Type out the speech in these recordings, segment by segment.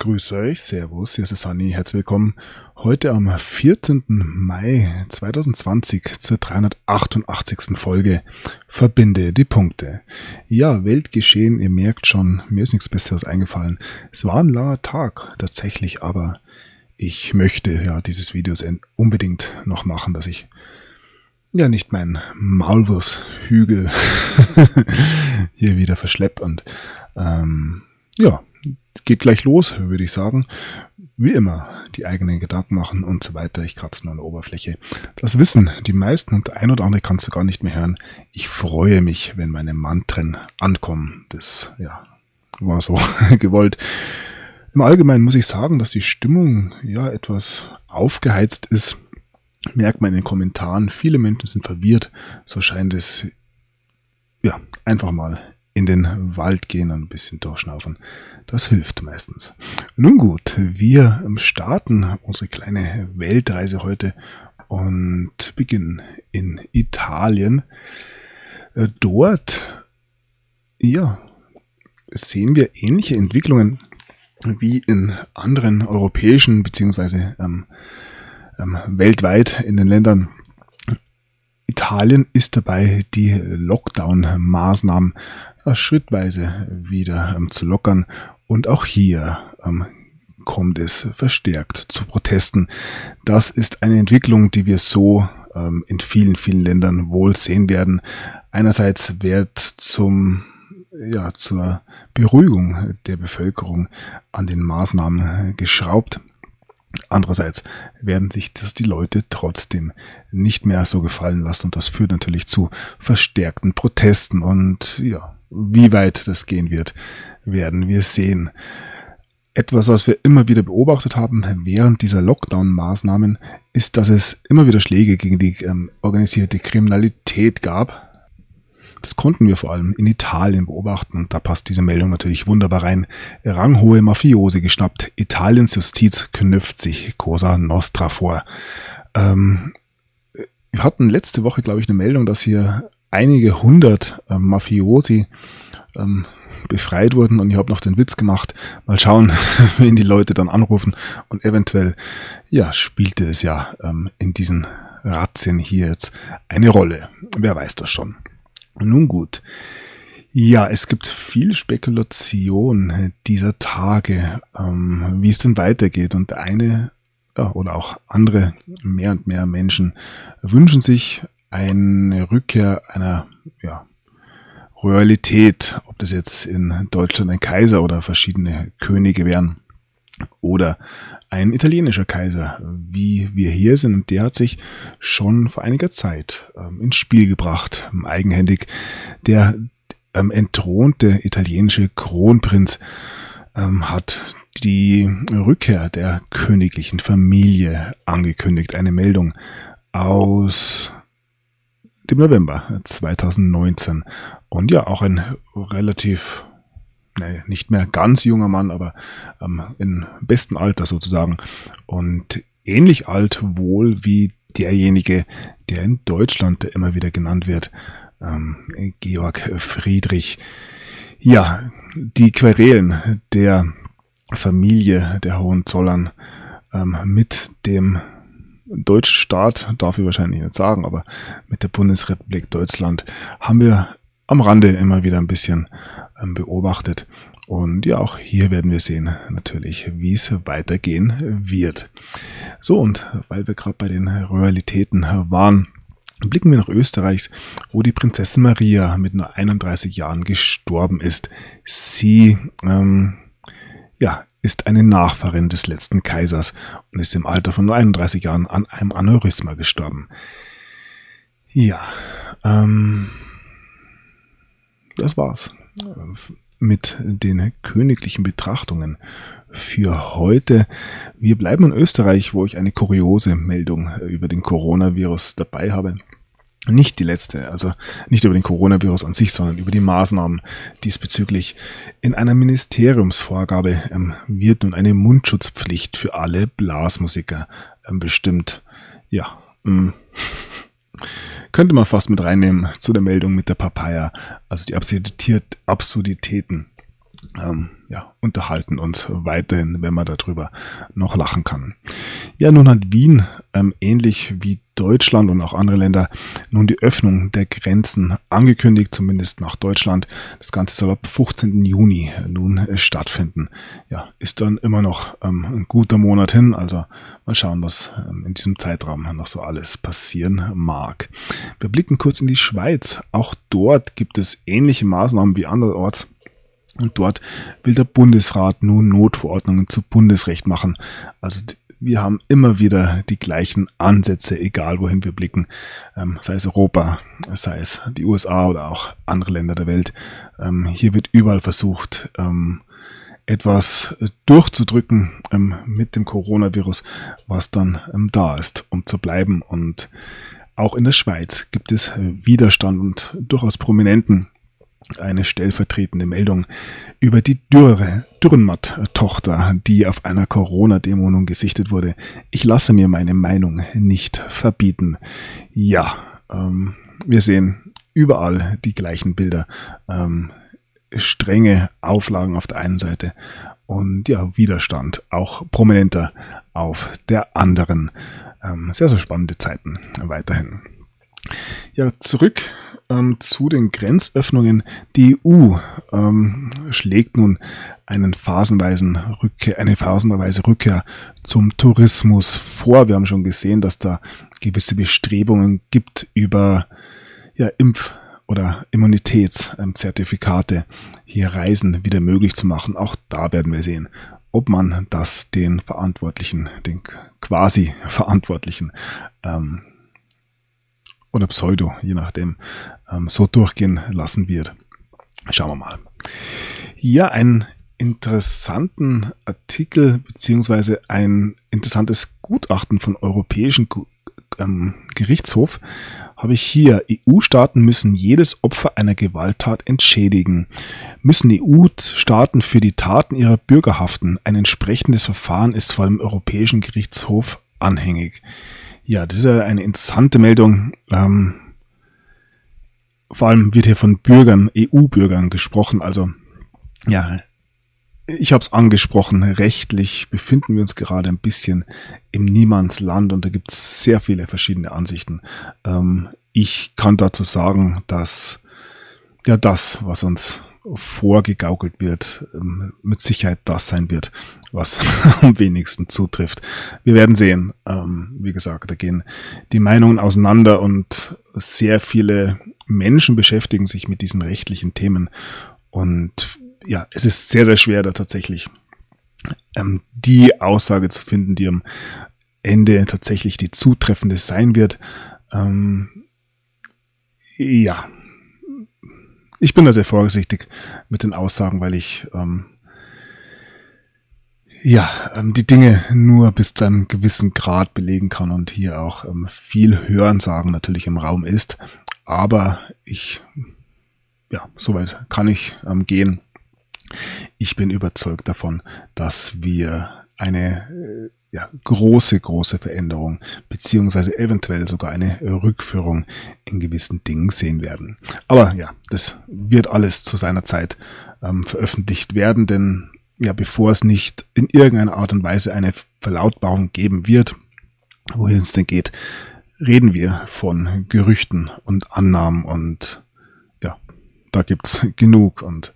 Grüße euch, Servus, hier ist der Sunny, herzlich willkommen. Heute am 14. Mai 2020 zur 388. Folge Verbinde die Punkte. Ja, Weltgeschehen, ihr merkt schon, mir ist nichts Besseres eingefallen. Es war ein langer Tag tatsächlich, aber ich möchte ja dieses Video unbedingt noch machen, dass ich ja nicht meinen Maulwurfshügel hier wieder verschlepp und ja, geht gleich los, würde ich sagen. Wie immer, die eigenen Gedanken machen und so weiter. Ich kratze nur an der Oberfläche. Das wissen die meisten und der ein oder andere kannst du gar nicht mehr hören. Ich freue mich, wenn meine Mantren ankommen. Das ja, war so gewollt. Im Allgemeinen muss ich sagen, dass die Stimmung ja etwas aufgeheizt ist. Merkt man in den Kommentaren. Viele Menschen sind verwirrt. So scheint es ja einfach mal in den Wald gehen und ein bisschen durchschnaufen. Das hilft meistens. Nun gut, wir starten unsere kleine Weltreise heute und beginnen in Italien. Dort, ja, sehen wir ähnliche Entwicklungen wie in anderen europäischen bzw. Weltweit in den Ländern. Italien ist dabei, die Lockdown-Maßnahmen schrittweise wieder zu lockern. Und auch hier kommt es verstärkt zu Protesten. Das ist eine Entwicklung, die wir so in vielen, vielen Ländern wohl sehen werden. Einerseits wird zur Beruhigung der Bevölkerung an den Maßnahmen geschraubt. Andererseits werden sich das die Leute trotzdem nicht mehr so gefallen lassen. Und das führt natürlich zu verstärkten Protesten. Und ja, wie weit das gehen wird, werden wir sehen. Etwas, was wir immer wieder beobachtet haben während dieser Lockdown-Maßnahmen, ist, dass es immer wieder Schläge gegen die organisierte Kriminalität gab. Das konnten wir vor allem in Italien beobachten und da passt diese Meldung natürlich wunderbar rein. Ranghohe Mafiose geschnappt. Italiens Justiz knüpft sich Cosa Nostra vor. Wir hatten letzte Woche, glaube ich, eine Meldung, dass hier einige hundert Mafiosi befreit wurden und ich habe noch den Witz gemacht. Mal schauen, wen die Leute dann anrufen und eventuell ja spielte es ja in diesen Razzien hier jetzt eine Rolle. Wer weiß das schon. Nun gut, ja, es gibt viel Spekulation dieser Tage, wie es denn weitergeht und eine oder auch andere, mehr und mehr Menschen wünschen sich eine Rückkehr einer Royalität, ob das jetzt in Deutschland ein Kaiser oder verschiedene Könige wären oder ein italienischer Kaiser, wie wir hier sind. Und der hat sich schon vor einiger Zeit ins Spiel gebracht, eigenhändig. Der entthronte italienische Kronprinz hat die Rückkehr der königlichen Familie angekündigt. Eine Meldung aus dem November 2019. Und ja, auch ein relativ nicht mehr ganz junger Mann, aber im besten Alter sozusagen und ähnlich alt wohl wie derjenige, der in Deutschland immer wieder genannt wird, Georg Friedrich. Ja, die Querelen der Familie der Hohenzollern mit dem deutschen Staat, darf ich wahrscheinlich nicht sagen, aber mit der Bundesrepublik Deutschland haben wir am Rande immer wieder ein bisschen beobachtet. Und ja, auch hier werden wir sehen natürlich, wie es weitergehen wird. So, und weil wir gerade bei den Royalitäten waren, blicken wir nach Österreich, wo die Prinzessin Maria mit nur 31 Jahren gestorben ist. Sie ist eine Nachfahrin des letzten Kaisers und ist im Alter von nur 31 Jahren an einem Aneurysma gestorben. Ja, das war's mit den königlichen Betrachtungen für heute. Wir bleiben in Österreich, wo ich eine kuriose Meldung über den Coronavirus dabei habe. Nicht die letzte, also nicht über den Coronavirus an sich, sondern über die Maßnahmen diesbezüglich. In einer Ministeriumsvorgabe wird nun eine Mundschutzpflicht für alle Blasmusiker bestimmt. Ja, könnte man fast mit reinnehmen zu der Meldung mit der Papaya, also die Absurditäten unterhalten uns weiterhin, wenn man darüber noch lachen kann. Ja, nun hat Wien, ähnlich wie Deutschland und auch andere Länder, nun die Öffnung der Grenzen angekündigt, zumindest nach Deutschland. Das Ganze soll ab 15. Juni nun stattfinden. Ja, ist dann immer noch ein guter Monat hin, also mal schauen, was in diesem Zeitraum noch so alles passieren mag. Wir blicken kurz in die Schweiz. Auch dort gibt es ähnliche Maßnahmen wie anderorts. Und dort will der Bundesrat nun Notverordnungen zu Bundesrecht machen. Also wir haben immer wieder die gleichen Ansätze, egal wohin wir blicken, sei es Europa, sei es die USA oder auch andere Länder der Welt. Hier wird überall versucht, etwas durchzudrücken mit dem Coronavirus, was dann da ist, um zu bleiben. Und auch in der Schweiz gibt es Widerstand und durchaus prominenten. Eine stellvertretende Meldung über die Dürrenmatt-Tochter, die auf einer Corona-Demo nun gesichtet wurde. Ich lasse mir meine Meinung nicht verbieten. Ja, wir sehen überall die gleichen Bilder. Strenge Auflagen auf der einen Seite und ja, Widerstand, auch prominenter auf der anderen. Sehr, sehr spannende Zeiten weiterhin. Ja, zurück zu den Grenzöffnungen. Die EU schlägt nun eine phasenweise Rückkehr zum Tourismus vor. Wir haben schon gesehen, dass da gewisse Bestrebungen gibt, über Impf- oder Immunitätszertifikate hier Reisen wieder möglich zu machen. Auch da werden wir sehen, ob man das den quasi Verantwortlichen oder Pseudo, je nachdem, so durchgehen lassen wird. Schauen wir mal. Ja, einen interessanten Artikel beziehungsweise ein interessantes Gutachten von Europäischen Gerichtshof habe ich hier. EU-Staaten müssen jedes Opfer einer Gewalttat entschädigen. Müssen EU-Staaten für die Taten ihrer Bürger haften? Ein entsprechendes Verfahren ist vor dem Europäischen Gerichtshof anhängig. Ja, das ist ja eine interessante Meldung. Vor allem wird hier von Bürgern, EU-Bürgern gesprochen. Also ja, ich habe es angesprochen, rechtlich befinden wir uns gerade ein bisschen im Niemandsland und da gibt es sehr viele verschiedene Ansichten. Ich kann dazu sagen, dass ja das, was uns vorgegaukelt wird, mit Sicherheit das sein wird, was am wenigsten zutrifft. Wir werden sehen. Wie gesagt, da gehen die Meinungen auseinander und sehr viele Menschen beschäftigen sich mit diesen rechtlichen Themen. Und ja, es ist sehr, sehr schwer, da tatsächlich die Aussage zu finden, die am Ende tatsächlich die zutreffende sein wird. Ja, ich bin da sehr vorsichtig mit den Aussagen, weil ich die Dinge nur bis zu einem gewissen Grad belegen kann und hier auch viel Hörensagen natürlich im Raum ist. Aber soweit kann ich gehen. Ich bin überzeugt davon, dass wir eine große Veränderung beziehungsweise eventuell sogar eine Rückführung in gewissen Dingen sehen werden. Aber ja, das wird alles zu seiner Zeit veröffentlicht werden, denn ja, bevor es nicht in irgendeiner Art und Weise eine Verlautbarung geben wird, wohin es denn geht, reden wir von Gerüchten und Annahmen und ja, da gibt's genug und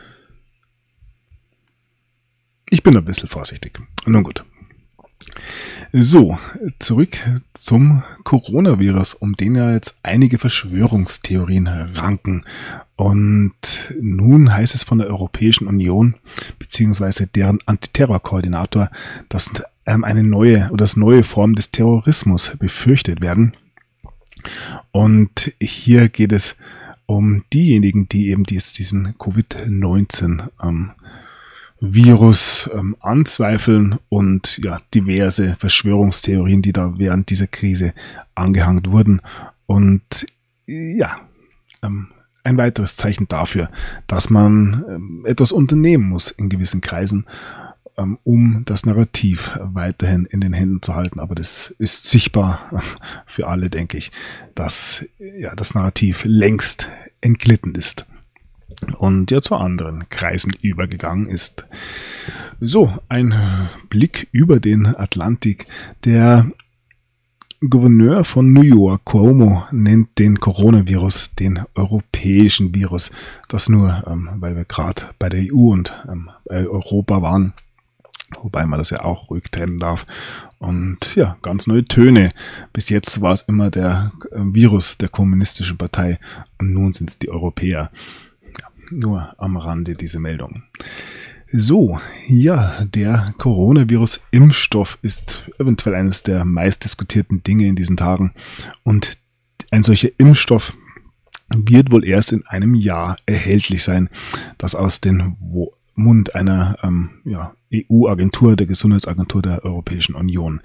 ich bin ein bisschen vorsichtig. Nun gut. So, zurück zum Coronavirus, um den ja jetzt einige Verschwörungstheorien ranken. Und nun heißt es von der Europäischen Union beziehungsweise deren Antiterrorkoordinator, dass das neue Form des Terrorismus befürchtet werden. Und hier geht es um diejenigen, die eben diesen Covid-19 Virus anzweifeln und ja, diverse Verschwörungstheorien, die da während dieser Krise angehangen wurden. Und ja, ein weiteres Zeichen dafür, dass man etwas unternehmen muss in gewissen Kreisen, um das Narrativ weiterhin in den Händen zu halten. Aber das ist sichtbar für alle, denke ich, dass ja das Narrativ längst entglitten ist. und ja zu anderen Kreisen übergegangen ist. So, ein Blick über den Atlantik. Der Gouverneur von New York, Cuomo, nennt den Coronavirus den europäischen Virus. Das nur, weil wir gerade bei der EU und bei Europa waren. Wobei man das ja auch ruhig trennen darf. Und ja, ganz neue Töne. Bis jetzt war es immer der Virus der kommunistischen Partei und nun sind es die Europäer. Ja, nur am Rande diese Meldung. So, ja, der Coronavirus-Impfstoff ist eventuell eines der meistdiskutierten Dinge in diesen Tagen. Und ein solcher Impfstoff wird wohl erst in einem Jahr erhältlich sein, das aus dem Mund einer EU-Agentur, der Gesundheitsagentur der Europäischen Union.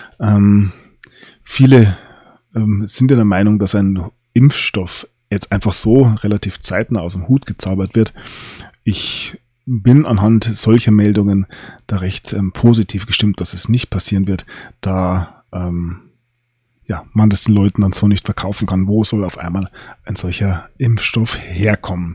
Viele sind der Meinung, dass ein Impfstoff jetzt einfach so relativ zeitnah aus dem Hut gezaubert wird. Ich bin anhand solcher Meldungen da recht positiv gestimmt, dass es nicht passieren wird, da man das den Leuten dann so nicht verkaufen kann. Wo soll auf einmal ein solcher Impfstoff herkommen?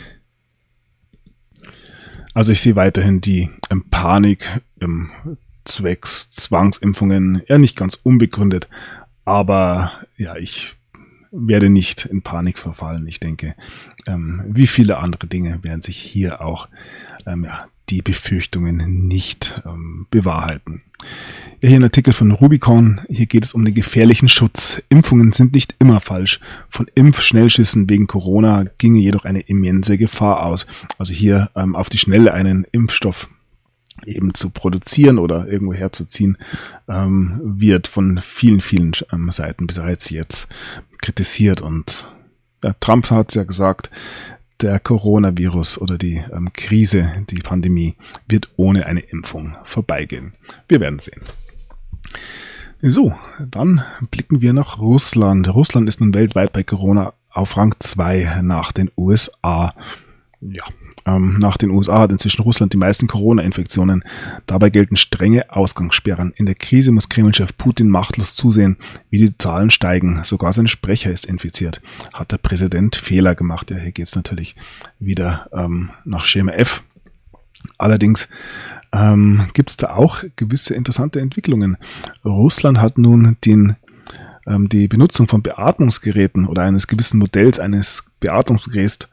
Also ich sehe weiterhin die Panik zwecks Zwangsimpfungen nicht ganz unbegründet, aber ja, ich werde nicht in Panik verfallen. Ich denke, wie viele andere Dinge werden sich hier auch die Befürchtungen nicht bewahrheiten. Ja, hier ein Artikel von Rubicon. Hier geht es um den gefährlichen Schutz. Impfungen sind nicht immer falsch. Von Impfschnellschüssen wegen Corona ginge jedoch eine immense Gefahr aus. Also hier auf die Schnelle einen Impfstoff eben zu produzieren oder irgendwo herzuziehen, wird von vielen Seiten bereits jetzt kritisiert. Und Trump hat es ja gesagt, der Coronavirus oder die Krise, die Pandemie, wird ohne eine Impfung vorbeigehen. Wir werden sehen. So, dann blicken wir nach Russland. Russland ist nun weltweit bei Corona auf Rang 2 nach den USA. Ja, nach den USA hat inzwischen Russland die meisten Corona-Infektionen. Dabei gelten strenge Ausgangssperren. In der Krise muss Kreml-Chef Putin machtlos zusehen, wie die Zahlen steigen. Sogar sein Sprecher ist infiziert. Hat der Präsident Fehler gemacht? Ja, hier geht es natürlich wieder nach Schema F. Allerdings gibt es da auch gewisse interessante Entwicklungen. Russland hat nun die Benutzung von Beatmungsgeräten oder eines gewissen Modells eines Beatmungsgeräts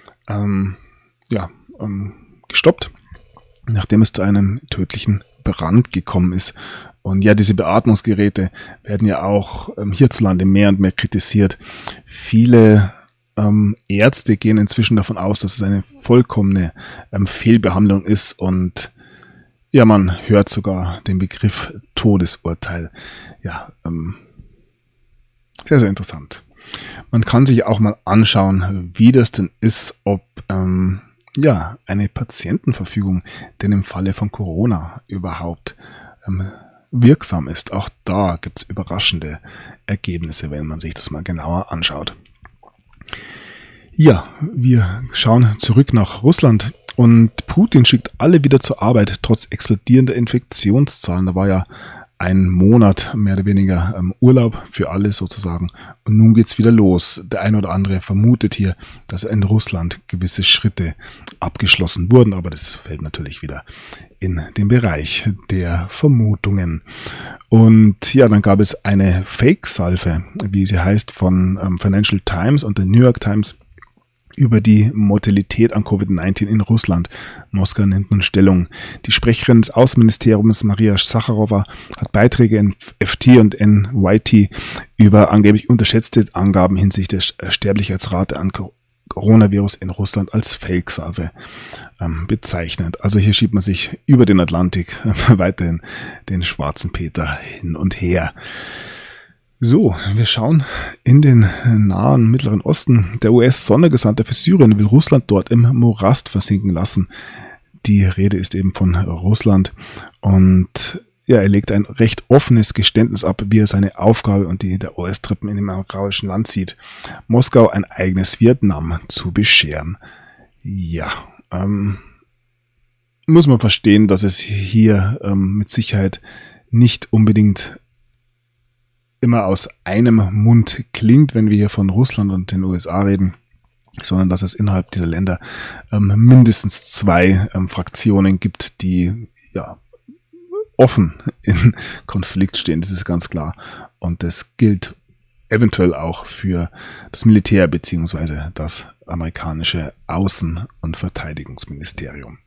gestoppt, nachdem es zu einem tödlichen Brand gekommen ist. Und ja, diese Beatmungsgeräte werden ja auch hierzulande mehr und mehr kritisiert. Viele Ärzte gehen inzwischen davon aus, dass es eine vollkommene Fehlbehandlung ist und ja, man hört sogar den Begriff Todesurteil. Ja, sehr, sehr interessant. Man kann sich auch mal anschauen, wie das denn ist, ob eine Patientenverfügung denn im Falle von Corona überhaupt wirksam ist. Auch da gibt es überraschende Ergebnisse, wenn man sich das mal genauer anschaut. Ja, wir schauen zurück nach Russland und Putin schickt alle wieder zur Arbeit, trotz explodierender Infektionszahlen. Da war ja ein Monat mehr oder weniger Urlaub für alle sozusagen. Und nun geht's wieder los. Der eine oder andere vermutet hier, dass in Russland gewisse Schritte abgeschlossen wurden, aber das fällt natürlich wieder in den Bereich der Vermutungen. Und ja, dann gab es eine Fake-Salve, wie sie heißt, von Financial Times und der New York Times über die Mortalität an Covid-19 in Russland. Moskau nimmt nun Stellung. Die Sprecherin des Außenministeriums Maria Sacharowa hat Beiträge in FT und NYT über angeblich unterschätzte Angaben hinsichtlich der Sterblichkeitsrate an Coronavirus in Russland als Fake-Salve bezeichnet. Also hier schiebt man sich über den Atlantik weiterhin den schwarzen Peter hin und her. So, wir schauen in den nahen Mittleren Osten. Der US-Sondergesandte für Syrien will Russland dort im Morast versinken lassen. Die Rede ist eben von Russland und ja, er legt ein recht offenes Geständnis ab, wie er seine Aufgabe und die der US-Truppen in dem arabischen Land sieht, Moskau ein eigenes Vietnam zu bescheren. Ja, muss man verstehen, dass es hier mit Sicherheit nicht unbedingt immer aus einem Mund klingt, wenn wir hier von Russland und den USA reden. sondern dass es innerhalb dieser Länder mindestens 2 Fraktionen gibt, die ja offen in Konflikt stehen. Das ist ganz klar. Und das gilt eventuell auch für das Militär beziehungsweise das amerikanische Außen- und Verteidigungsministerium.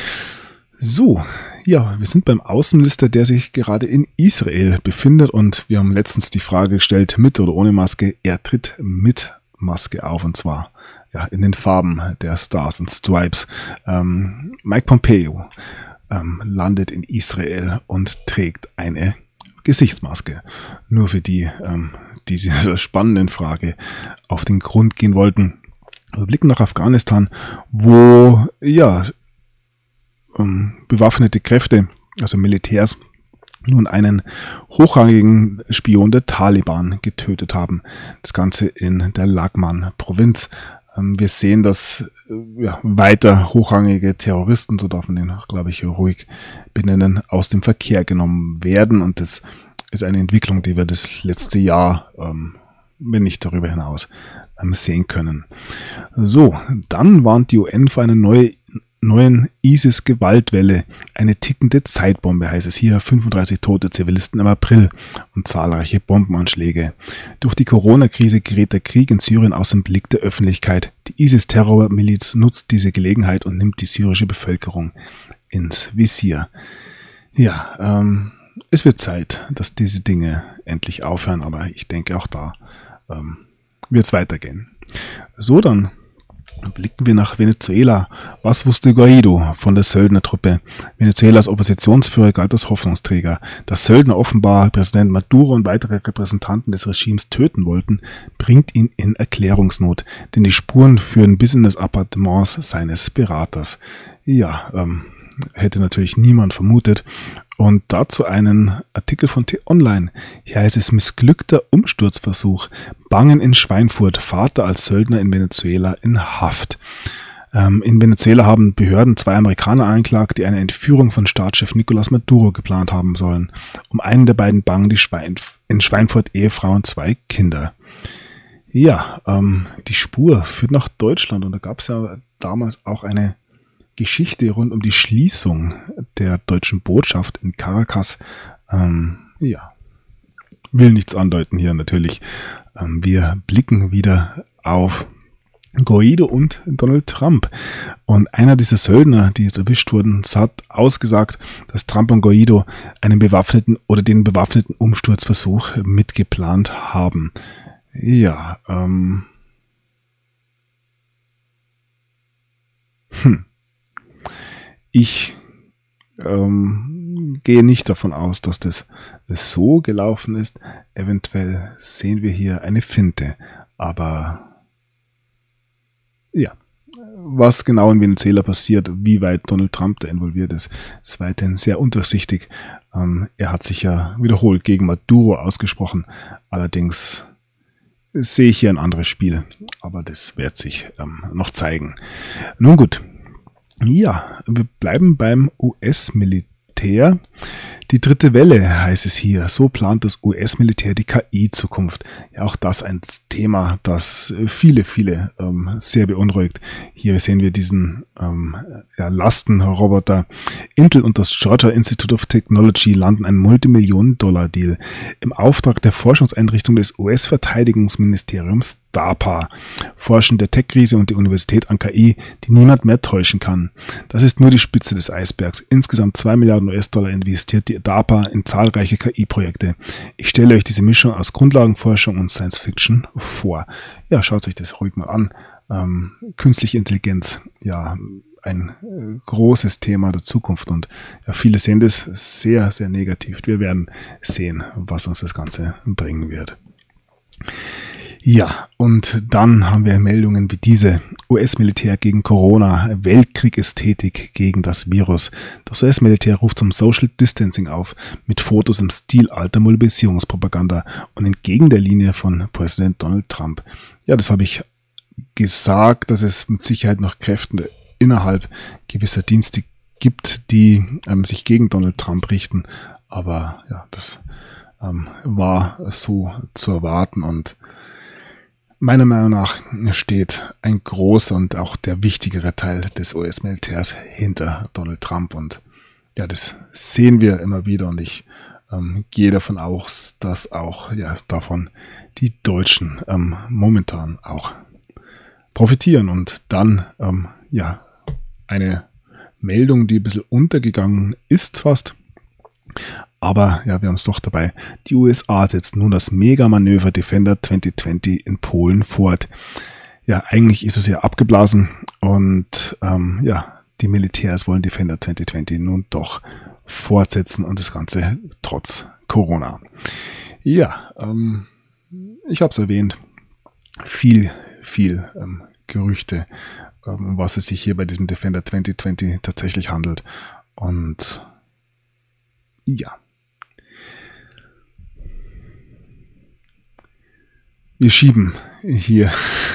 So, ja, wir sind beim Außenminister, der sich gerade in Israel befindet, und wir haben letztens die Frage gestellt, mit oder ohne Maske. Er tritt mit Maske auf, und zwar ja in den Farben der Stars und Stripes. Mike Pompeo landet in Israel und trägt eine Gesichtsmaske. Nur für die, die dieser spannenden Frage auf den Grund gehen wollten. Wir blicken nach Afghanistan, wo ja bewaffnete Kräfte, also Militärs, nun einen hochrangigen Spion der Taliban getötet haben. Das Ganze in der Laghman-Provinz. Wir sehen, dass weiter hochrangige Terroristen, so darf man den, glaube ich, ruhig benennen, aus dem Verkehr genommen werden. Und das ist eine Entwicklung, die wir das letzte Jahr, wenn nicht darüber hinaus, sehen können. So, dann warnt die UN vor einer neuen ISIS-Gewaltwelle. Eine tickende Zeitbombe, heißt es hier. 35 tote Zivilisten im April und zahlreiche Bombenanschläge. Durch die Corona-Krise gerät der Krieg in Syrien aus dem Blick der Öffentlichkeit. Die ISIS-Terrormiliz nutzt diese Gelegenheit und nimmt die syrische Bevölkerung ins Visier. Ja, es wird Zeit, dass diese Dinge endlich aufhören, aber ich denke, auch da wird es weitergehen. So, dann blicken wir nach Venezuela. Was wusste Guaido von der Söldnertruppe? Venezuelas Oppositionsführer galt als Hoffnungsträger. Dass Söldner offenbar Präsident Maduro und weitere Repräsentanten des Regimes töten wollten, bringt ihn in Erklärungsnot, denn die Spuren führen bis in das Appartement seines Beraters. Ja, hätte natürlich niemand vermutet. Und dazu einen Artikel von T-Online. Hier heißt es: missglückter Umsturzversuch. Bangen in Schweinfurt. Vater als Söldner in Venezuela in Haft. In Venezuela haben Behörden 2 Amerikaner angeklagt, die eine Entführung von Staatschef Nicolás Maduro geplant haben sollen. Um einen der beiden bangen die in Schweinfurt Ehefrau und 2 Kinder. Ja, die Spur führt nach Deutschland, und da gab es ja damals auch eine Geschichte rund um die Schließung der deutschen Botschaft in Caracas. Ja, will nichts andeuten hier natürlich. Wir blicken wieder auf Guaido und Donald Trump. Und einer dieser Söldner, die jetzt erwischt wurden, hat ausgesagt, dass Trump und Guaido den bewaffneten Umsturzversuch mitgeplant haben. Ja, Ich gehe nicht davon aus, dass das so gelaufen ist. Eventuell sehen wir hier eine Finte. Aber ja, was genau in Venezuela passiert, wie weit Donald Trump da involviert ist weiterhin sehr undurchsichtig. Er hat sich ja wiederholt gegen Maduro ausgesprochen. Allerdings sehe ich hier ein anderes Spiel. Aber das wird sich noch zeigen. Nun gut. Ja, wir bleiben beim US-Militär. Die dritte Welle heißt es hier. So plant das US-Militär die KI-Zukunft. Ja, auch das ein Thema, das viele sehr beunruhigt. Hier sehen wir diesen Lastenroboter. Intel und das Georgia Institute of Technology landen einen Multimillionen-Dollar-Deal im Auftrag der Forschungseinrichtung des US-Verteidigungsministeriums DARPA. Forschen der Tech-Krise und die Universität an KI, die niemand mehr täuschen kann. Das ist nur die Spitze des Eisbergs. Insgesamt 2 Milliarden US-Dollar investiert die DARPA in zahlreiche KI-Projekte. Ich stelle euch diese Mischung aus Grundlagenforschung und Science-Fiction vor. Ja, schaut euch das ruhig mal an. Künstliche Intelligenz, ja, ein großes Thema der Zukunft, und ja, viele sehen das sehr, sehr negativ. Wir werden sehen, was uns das Ganze bringen wird. Ja, und dann haben wir Meldungen wie diese. US-Militär gegen Corona. Weltkrieg ist tätig gegen das Virus. Das US-Militär ruft zum Social Distancing auf, mit Fotos im Stil alter Mobilisierungspropaganda und entgegen der Linie von Präsident Donald Trump. Ja, das habe ich gesagt, dass es mit Sicherheit noch Kräfte innerhalb gewisser Dienste gibt, die sich gegen Donald Trump richten. Aber ja, das war so zu erwarten, und Meiner Meinung nach steht ein großer und auch der wichtigere Teil des US-Militärs hinter Donald Trump. Und ja, das sehen wir immer wieder. Und ich gehe davon aus, dass auch davon die Deutschen momentan auch profitieren. Und dann eine Meldung, die ein bisschen untergegangen ist fast. Aber ja, wir haben es doch dabei. Die USA setzt nun das Mega-Manöver Defender 2020 in Polen fort. Ja, eigentlich ist es ja abgeblasen und die Militärs wollen Defender 2020 nun doch fortsetzen und das Ganze trotz Corona. Ja, ich habe es erwähnt, viel Gerüchte, um was es sich hier bei diesem Defender 2020 tatsächlich handelt. Und ja. Wir schieben hier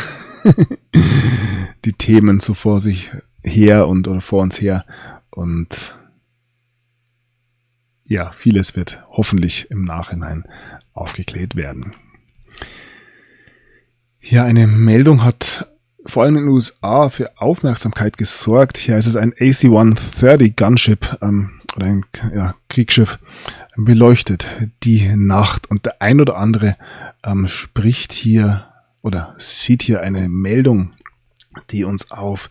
die Themen so vor sich her oder vor uns her und ja, vieles wird hoffentlich im Nachhinein aufgeklärt werden. Ja, eine Meldung hat vor allem in den USA für Aufmerksamkeit gesorgt. Hier ist es ein AC-130 Gunship oder ein Kriegsschiff beleuchtet die Nacht und der ein oder andere spricht hier oder sieht hier eine Meldung, die uns auf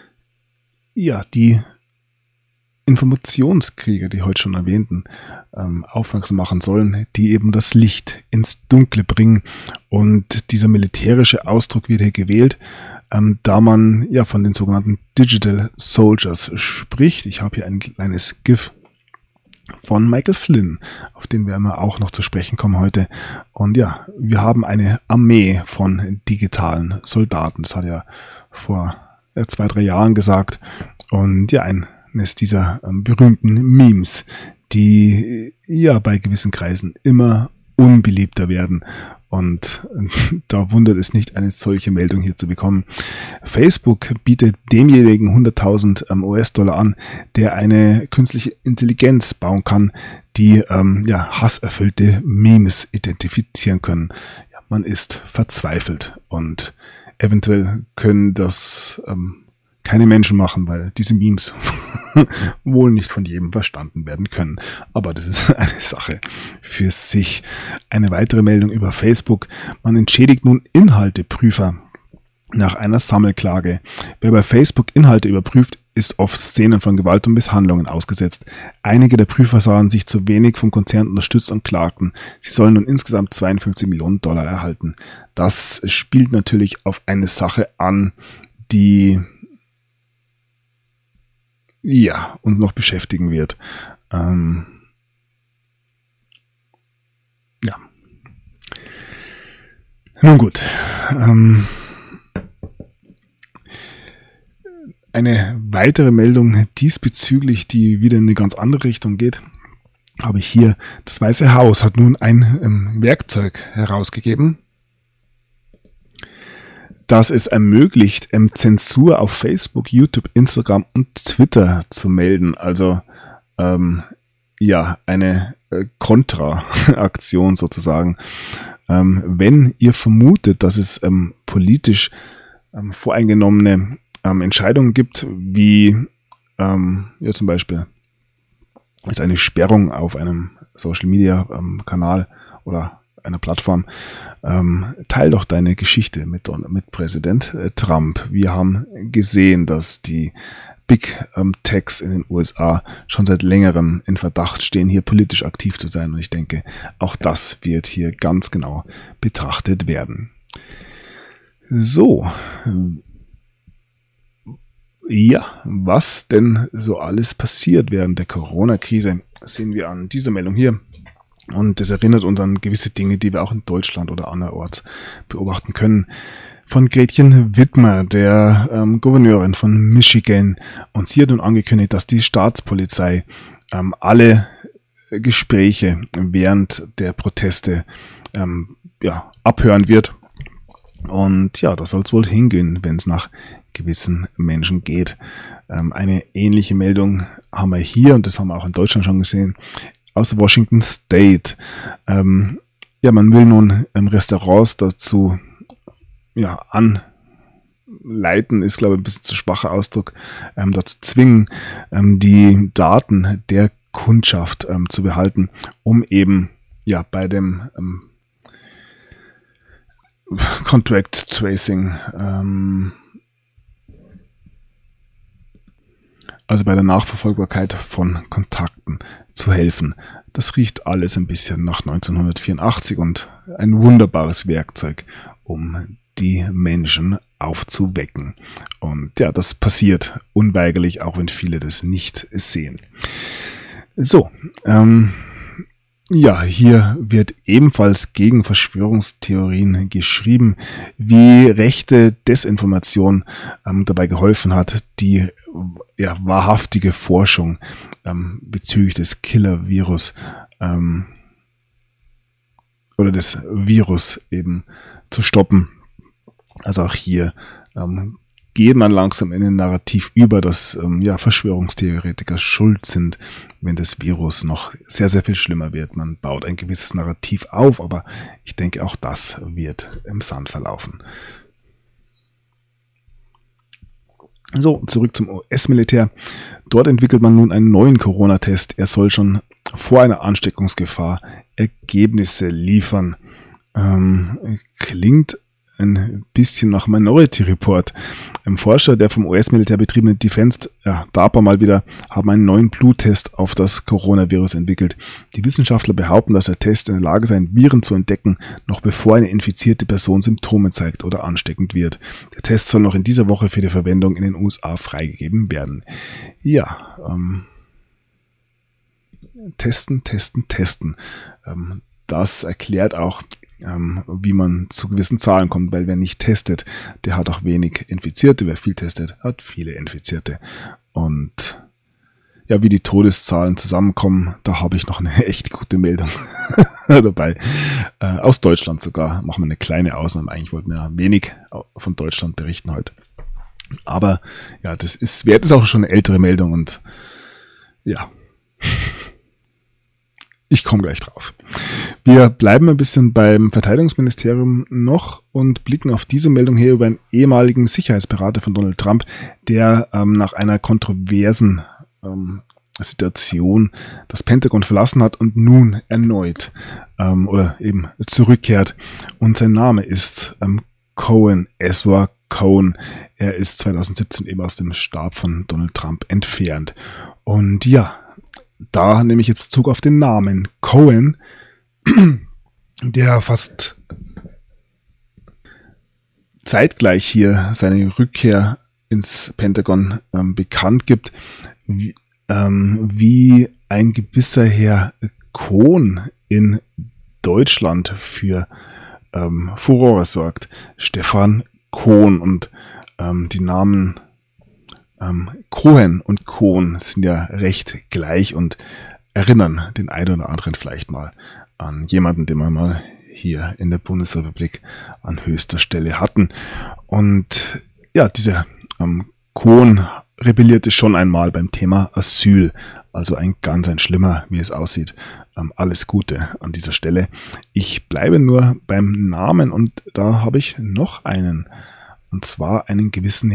die Informationskriege, die heute schon erwähnten, aufmerksam machen sollen, die eben das Licht ins Dunkle bringen. Und dieser militärische Ausdruck wird hier gewählt, da man von den sogenannten Digital Soldiers spricht. Ich habe hier ein kleines GIF von Michael Flynn, auf den werden wir auch noch zu sprechen kommen heute. Und ja, wir haben eine Armee von digitalen Soldaten. Das hat er vor 2-3 Jahren gesagt. Und ja, eines dieser berühmten Memes, die bei gewissen Kreisen immer unbeliebter werden. Und da wundert es nicht, eine solche Meldung hier zu bekommen. Facebook bietet demjenigen 100.000 US-Dollar an, der eine künstliche Intelligenz bauen kann, die hasserfüllte Memes identifizieren können. Ja, man ist verzweifelt und eventuell können das keine Menschen machen, weil diese Memes wohl nicht von jedem verstanden werden können. Aber das ist eine Sache für sich. Eine weitere Meldung über Facebook. Man entschädigt nun Inhalteprüfer nach einer Sammelklage. Wer bei Facebook Inhalte überprüft, ist oft Szenen von Gewalt und Misshandlungen ausgesetzt. Einige der Prüfer sahen sich zu wenig vom Konzern unterstützt und klagten. Sie sollen nun insgesamt 52 Millionen Dollar erhalten. Das spielt natürlich auf eine Sache an, die uns noch beschäftigen wird. Nun gut. Eine weitere Meldung diesbezüglich, die wieder in eine ganz andere Richtung geht, habe ich hier. Das Weiße Haus hat nun ein Werkzeug herausgegeben, das es ermöglicht, Zensur auf Facebook, YouTube, Instagram und Twitter zu melden. Also eine Kontraaktion sozusagen. Wenn ihr vermutet, dass es politisch voreingenommene Entscheidungen gibt, wie zum Beispiel ist eine Sperrung auf einem Social Media Kanal oder einer Plattform, teil doch deine Geschichte mit Präsident Trump. Wir haben gesehen, dass die Big Techs in den USA schon seit längerem in Verdacht stehen, hier politisch aktiv zu sein. Und ich denke, auch das wird hier ganz genau betrachtet werden. So. Ja, was denn so alles passiert während der Corona-Krise, sehen wir an dieser Meldung hier. Und das erinnert uns an gewisse Dinge, die wir auch in Deutschland oder anderorts beobachten können. Von Gretchen Whitmer, der Gouverneurin von Michigan. Und sie hat nun angekündigt, dass die Staatspolizei alle Gespräche während der Proteste abhören wird. Und ja, das soll es wohl hingehen, wenn es nach gewissen Menschen geht. Eine ähnliche Meldung haben wir hier, und das haben wir auch in Deutschland schon gesehen, aus Washington State. Man will nun Restaurants dazu anleiten ist, glaube ich, ein bisschen zu schwacher Ausdruck, dazu zwingen, die Daten der Kundschaft zu behalten, um eben bei dem Contract Tracing, also bei der Nachverfolgbarkeit von Kontakten zu helfen. Das riecht alles ein bisschen nach 1984 und ein wunderbares Werkzeug, um die Menschen aufzuwecken. Und ja, das passiert unweigerlich, auch wenn viele das nicht sehen. So, hier wird ebenfalls gegen Verschwörungstheorien geschrieben, wie rechte Desinformation dabei geholfen hat, die wahrhaftige Forschung bezüglich des Killer-Virus oder des Virus eben zu stoppen. Also auch hier geht man langsam in ein Narrativ über, dass Verschwörungstheoretiker schuld sind, wenn das Virus noch sehr, sehr viel schlimmer wird. Man baut ein gewisses Narrativ auf, aber ich denke, auch das wird im Sand verlaufen. So, zurück zum US-Militär. Dort entwickelt man nun einen neuen Corona-Test. Er soll schon vor einer Ansteckungsgefahr Ergebnisse liefern. Klingt ein bisschen nach Minority Report. Forscher der vom US-Militär betriebenen Defense, DARPA mal wieder, haben einen neuen Bluttest auf das Coronavirus entwickelt. Die Wissenschaftler behaupten, dass der Test in der Lage sei, Viren zu entdecken, noch bevor eine infizierte Person Symptome zeigt oder ansteckend wird. Der Test soll noch in dieser Woche für die Verwendung in den USA freigegeben werden. Testen. Das erklärt auch, wie man zu gewissen Zahlen kommt, weil wer nicht testet, der hat auch wenig Infizierte, wer viel testet, hat viele Infizierte. Und wie die Todeszahlen zusammenkommen, da habe ich noch eine echt gute Meldung dabei. Aus Deutschland sogar, machen wir eine kleine Ausnahme, eigentlich wollten wir wenig von Deutschland berichten heute. Aber das ist auch schon eine ältere Meldung und ich komme gleich drauf. Wir bleiben ein bisschen beim Verteidigungsministerium noch und blicken auf diese Meldung hier über einen ehemaligen Sicherheitsberater von Donald Trump, der nach einer kontroversen Situation das Pentagon verlassen hat und nun erneut oder eben zurückkehrt. Und sein Name ist Cohen, Ezra Cohen. Er ist 2017 eben aus dem Stab von Donald Trump entfernt. Und da nehme ich jetzt Bezug auf den Namen Cohen, der fast zeitgleich hier seine Rückkehr ins Pentagon bekannt gibt, wie ein gewisser Herr Cohn in Deutschland für Furore sorgt. Stefan Cohn und die Namen Cohen und Cohn sind ja recht gleich und erinnern den einen oder anderen vielleicht mal an jemanden, den wir mal hier in der Bundesrepublik an höchster Stelle hatten. Und dieser Cohn rebellierte schon einmal beim Thema Asyl, also ein schlimmer, wie es aussieht. Alles Gute an dieser Stelle. Ich bleibe nur beim Namen und da habe ich noch einen, und zwar einen gewissen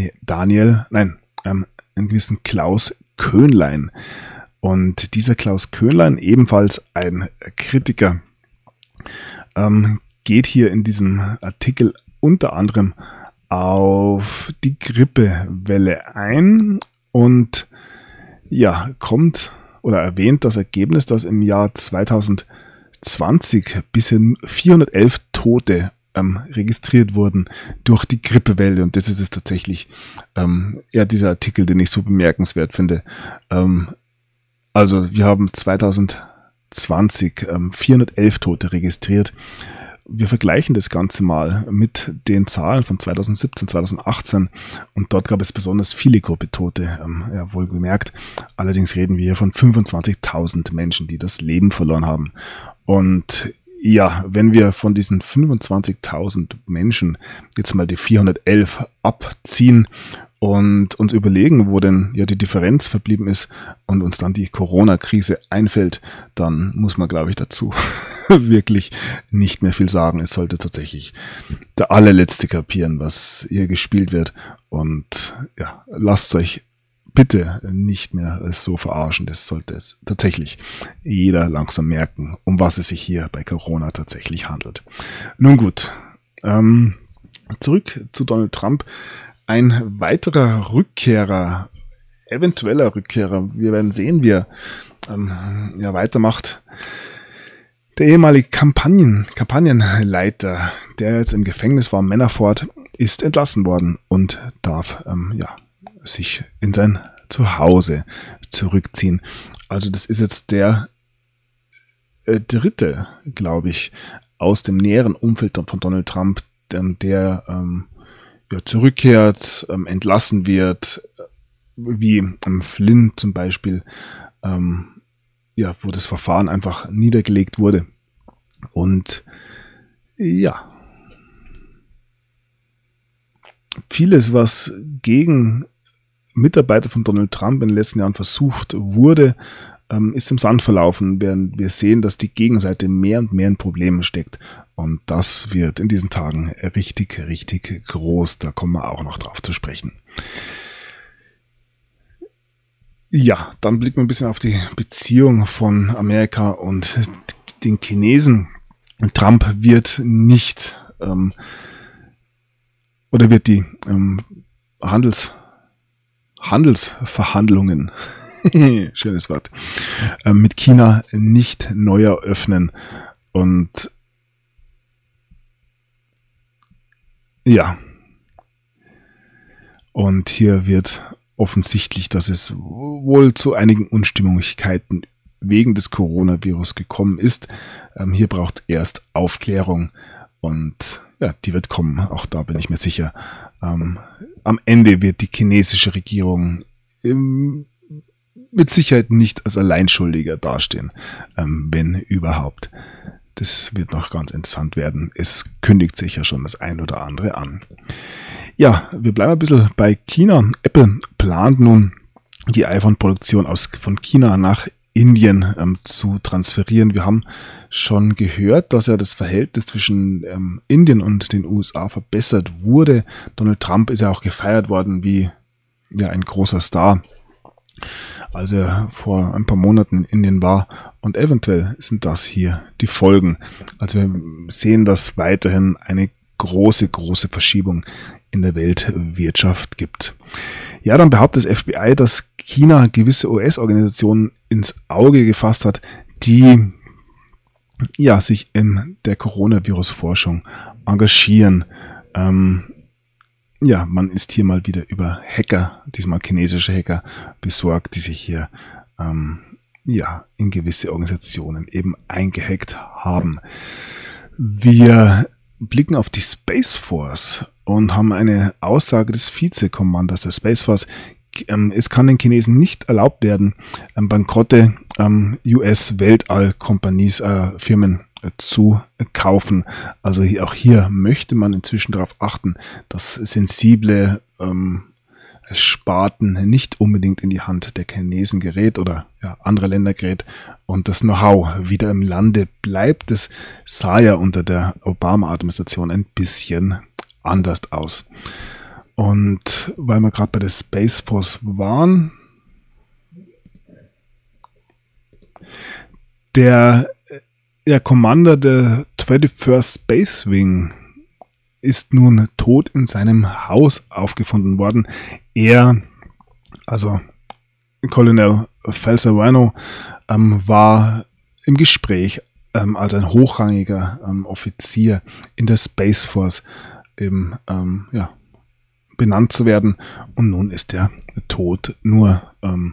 einen gewissen Klaus Köhnlein. Und dieser Klaus Köhnlein, ebenfalls ein Kritiker, geht hier in diesem Artikel unter anderem auf die Grippewelle ein und kommt oder erwähnt das Ergebnis, dass im Jahr 2020 bisher 411 Tote registriert wurden durch die Grippewelle. Und das ist es tatsächlich, dieser Artikel, den ich so bemerkenswert finde. Also wir haben 2020 411 Tote registriert. Wir vergleichen das Ganze mal mit den Zahlen von 2017, 2018 und dort gab es besonders viele Gruppetote, wohlgemerkt. Allerdings reden wir hier von 25.000 Menschen, die das Leben verloren haben. Und wenn wir von diesen 25.000 Menschen jetzt mal die 411 abziehen und uns überlegen, wo denn die Differenz verblieben ist und uns dann die Corona-Krise einfällt, dann muss man, glaube ich, dazu wirklich nicht mehr viel sagen. Es sollte tatsächlich der allerletzte kapieren, was hier gespielt wird. Und ja, lasst euch bitte nicht mehr so verarschen. Das sollte es tatsächlich jeder langsam merken, um was es sich hier bei Corona tatsächlich handelt. Nun gut, zurück zu Donald Trump. Ein weiterer Rückkehrer, eventueller Rückkehrer, wir werden sehen, wie er weitermacht. Der ehemalige Kampagnenleiter, der jetzt im Gefängnis war, Manafort, ist entlassen worden und darf sich in sein Zuhause zurückziehen. Also das ist jetzt der dritte, glaube ich, aus dem näheren Umfeld von Donald Trump, der zurückkehrt, entlassen wird, wie Flynn zum Beispiel, wo das Verfahren einfach niedergelegt wurde. Und ja, vieles, was gegen Mitarbeiter von Donald Trump in den letzten Jahren versucht wurde, ist im Sand verlaufen, während wir sehen, dass die Gegenseite mehr und mehr in Problemen steckt. Und das wird in diesen Tagen richtig, richtig groß. Da kommen wir auch noch drauf zu sprechen. Ja, dann blicken wir ein bisschen auf die Beziehung von Amerika und den Chinesen. Trump wird nicht wird die Handelsverhandlungen, schönes Wort, mit China nicht neu eröffnen. Und ja, und hier wird offensichtlich, dass es wohl zu einigen Unstimmigkeiten wegen des Coronavirus gekommen ist. Hier braucht erst Aufklärung und ja, die wird kommen, auch da bin ich mir sicher. Am Ende wird die chinesische Regierung mit Sicherheit nicht als Alleinschuldiger dastehen, wenn überhaupt. Das wird noch ganz interessant werden. Es kündigt sich ja schon das ein oder andere an. Ja, wir bleiben ein bisschen bei China. Apple plant nun, die iPhone-Produktion von China nach Indien zu transferieren. Wir haben schon gehört, dass ja das Verhältnis zwischen Indien und den USA verbessert wurde. Donald Trump ist ja auch gefeiert worden wie ein großer Star, als er vor ein paar Monaten in Indien war. Und eventuell sind das hier die Folgen. Also wir sehen, dass weiterhin eine große, große Verschiebung in der Weltwirtschaft gibt. Ja, dann behauptet das FBI, dass China gewisse US-Organisationen ins Auge gefasst hat, die sich in der Coronavirus-Forschung engagieren. Man ist hier mal wieder über Hacker, diesmal chinesische Hacker, besorgt, die sich hier in gewisse Organisationen eben eingehackt haben. Wir blicken auf die Space Force und haben eine Aussage des Vizekommanders der Space Force. Es kann den Chinesen nicht erlaubt werden, bankrotte US-Weltall-Firmen zu kaufen. Also auch hier möchte man inzwischen darauf achten, dass sensible Sparten nicht unbedingt in die Hand der Chinesen gerät oder anderer Länder gerät und das Know-how wieder im Lande bleibt. Das sah ja unter der Obama-Administration ein bisschen anders aus. Und weil wir gerade bei der Space Force waren, der Commander der 21st Space Wing ist nun tot in seinem Haus aufgefunden worden. Colonel Falzarano, war im Gespräch als ein hochrangiger Offizier in der Space Force benannt zu werden. Und nun ist er tot. Nur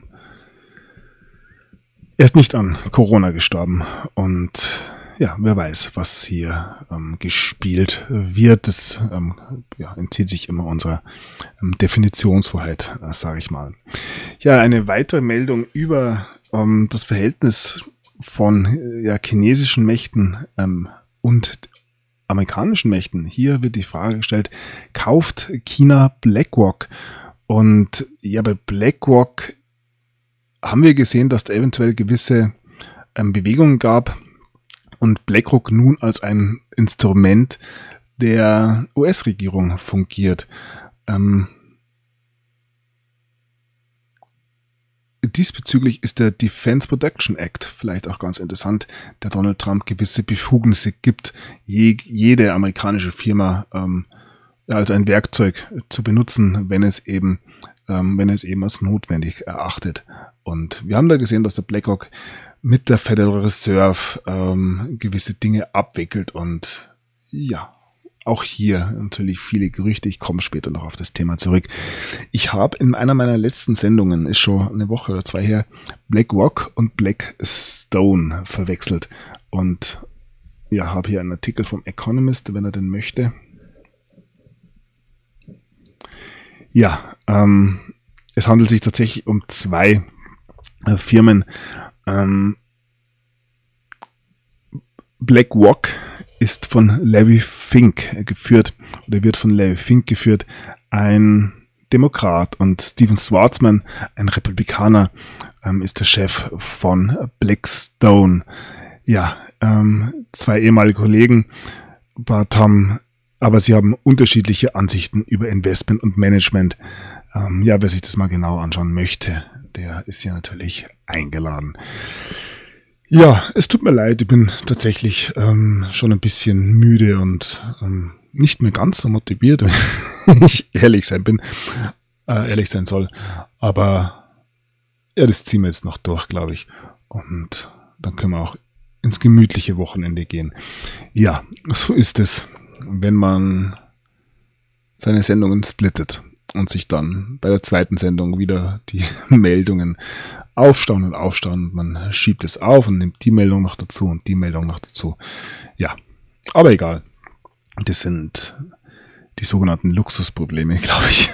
er ist nicht an Corona gestorben. Und wer weiß, was hier gespielt wird. Das entzieht sich immer unserer Definitionshoheit, sage ich mal. Ja, eine weitere Meldung über das Verhältnis von chinesischen Mächten und amerikanischen Mächten. Hier wird die Frage gestellt, kauft China BlackRock? Und bei BlackRock haben wir gesehen, dass da eventuell gewisse Bewegungen gab. und BlackRock nun als ein Instrument der US-Regierung fungiert. Diesbezüglich ist der Defense Production Act vielleicht auch ganz interessant, der Donald Trump gewisse Befugnisse gibt, jede amerikanische Firma als ein Werkzeug zu benutzen, wenn es eben als notwendig erachtet. Und wir haben da gesehen, dass der BlackRock mit der Federal Reserve gewisse Dinge abwickelt und ja, auch hier natürlich viele Gerüchte. Ich komme später noch auf das Thema zurück. Ich habe in einer meiner letzten Sendungen, ist schon eine Woche oder zwei her, BlackRock und Blackstone verwechselt. Und ja, habe hier einen Artikel vom Economist, wenn er den möchte. Ja, es handelt sich tatsächlich um zwei Firmen. BlackRock ist von Larry Fink geführt oder wird von Larry Fink geführt, ein Demokrat, und Stephen Schwarzman, ein Republikaner, ist der Chef von Blackstone. Ja, zwei ehemalige Kollegen, aber sie haben unterschiedliche Ansichten über Investment und Management. Ja, wer sich das mal genau anschauen möchte, der ist ja natürlich eingeladen. Ja, es tut mir leid, ich bin tatsächlich schon ein bisschen müde und nicht mehr ganz so motiviert, wenn ich ehrlich sein soll. Aber ja, das ziehen wir jetzt noch durch, glaube ich. Und dann können wir auch ins gemütliche Wochenende gehen. Ja, so ist es, wenn man seine Sendungen splittet und sich dann bei der zweiten Sendung wieder die Meldungen aufstauen. Man schiebt es auf und nimmt die Meldung noch dazu und die Meldung noch dazu. Ja, aber egal. Das sind die sogenannten Luxusprobleme, glaube ich.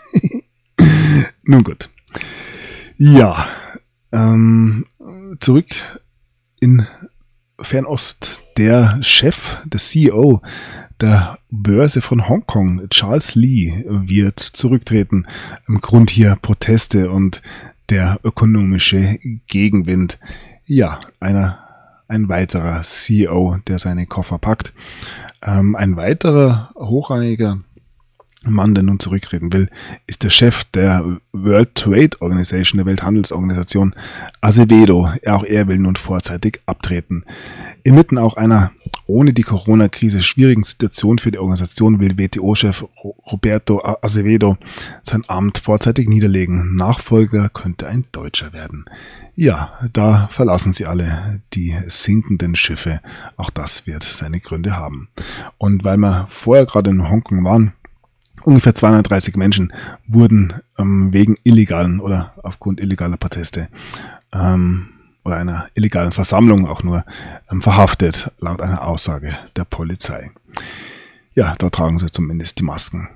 Nun gut. Ja, zurück in Fernost. Der Chef, der CEO der Börse von Hongkong, Charles Lee, wird zurücktreten. Im Grund hier Proteste und der ökonomische Gegenwind. Ja, ein weiterer CEO, der seine Koffer packt. Ein weiterer hochrangiger Mann, der nun zurücktreten will, ist der Chef der World Trade Organization, der Welthandelsorganisation, Azevedo. Auch er will nun vorzeitig abtreten. Inmitten auch einer ohne die Corona-Krise schwierigen Situation für die Organisation will WTO-Chef Roberto Azevedo sein Amt vorzeitig niederlegen. Nachfolger könnte ein Deutscher werden. Ja, da verlassen sie alle die sinkenden Schiffe. Auch das wird seine Gründe haben. Und weil wir vorher gerade in Hongkong waren, ungefähr 230 Menschen wurden wegen illegalen oder aufgrund illegaler Proteste oder einer illegalen Versammlung auch nur verhaftet, laut einer Aussage der Polizei. Ja, da tragen sie zumindest die Masken.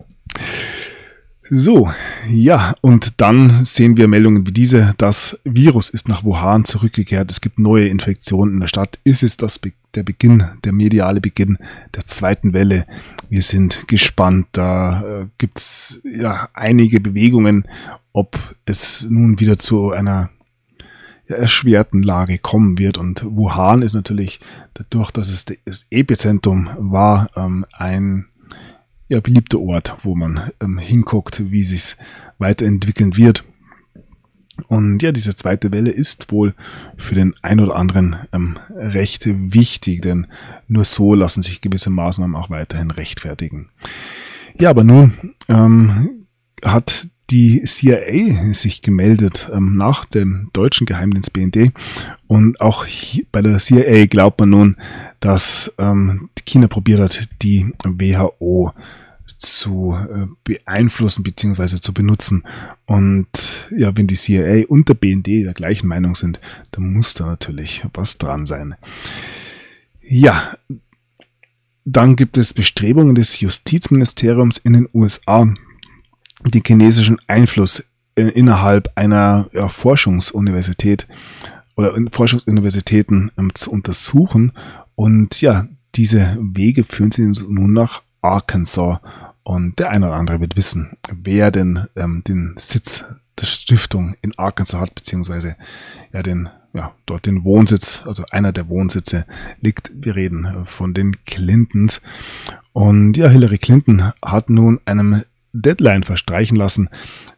So, ja, und dann sehen wir Meldungen wie diese: Das Virus ist nach Wuhan zurückgekehrt, es gibt neue Infektionen in der Stadt. Ist es der mediale Beginn der zweiten Welle? Wir sind gespannt, da gibt's ja einige Bewegungen, ob es nun wieder zu einer erschwerten Lage kommen wird. Und Wuhan ist natürlich, dadurch, dass es das Epizentrum war, ein beliebter Ort, wo man hinguckt, wie sich's weiterentwickeln wird. Und ja, diese zweite Welle ist wohl für den ein oder anderen recht wichtig, denn nur so lassen sich gewisse Maßnahmen auch weiterhin rechtfertigen. Ja, aber nun hat die CIA sich gemeldet nach dem deutschen Geheimdienst BND, und auch bei der CIA glaubt man nun, dass China probiert hat, die WHO zu beeinflussen bzw. zu benutzen. Und ja, wenn die CIA und der BND der gleichen Meinung sind, dann muss da natürlich was dran sein. Ja, dann gibt es Bestrebungen des Justizministeriums in den USA, den chinesischen Einfluss innerhalb einer Forschungsuniversität oder Forschungsuniversitäten zu untersuchen. Und ja, diese Wege führen sie nun nach Arkansas. Und der eine oder andere wird wissen, wer denn den Sitz der Stiftung in Arkansas hat, beziehungsweise ja den ja, dort den Wohnsitz, also einer der Wohnsitze liegt. Wir reden von den Clintons. Und ja, Hillary Clinton hat nun einem Deadline verstreichen lassen,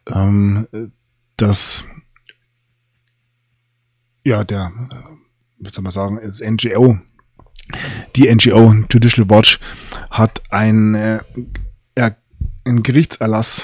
dass ja, wie soll man sagen, das die NGO Judicial Watch hat einen Gerichtserlass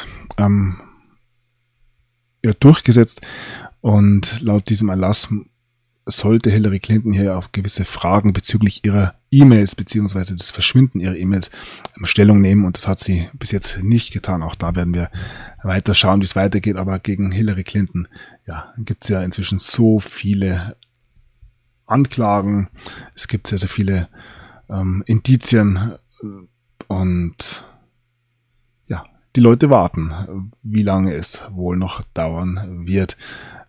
durchgesetzt, und laut diesem Erlass sollte Hillary Clinton hier auf gewisse Fragen bezüglich ihrer E-Mails bzw. das Verschwinden ihrer E-Mails Stellung nehmen, und das hat sie bis jetzt nicht getan. Auch da werden wir weiter schauen, wie es weitergeht, aber gegen Hillary Clinton gibt es ja inzwischen so viele Anklagen, es gibt sehr, sehr viele Indizien, und ja, die Leute warten, wie lange es wohl noch dauern wird.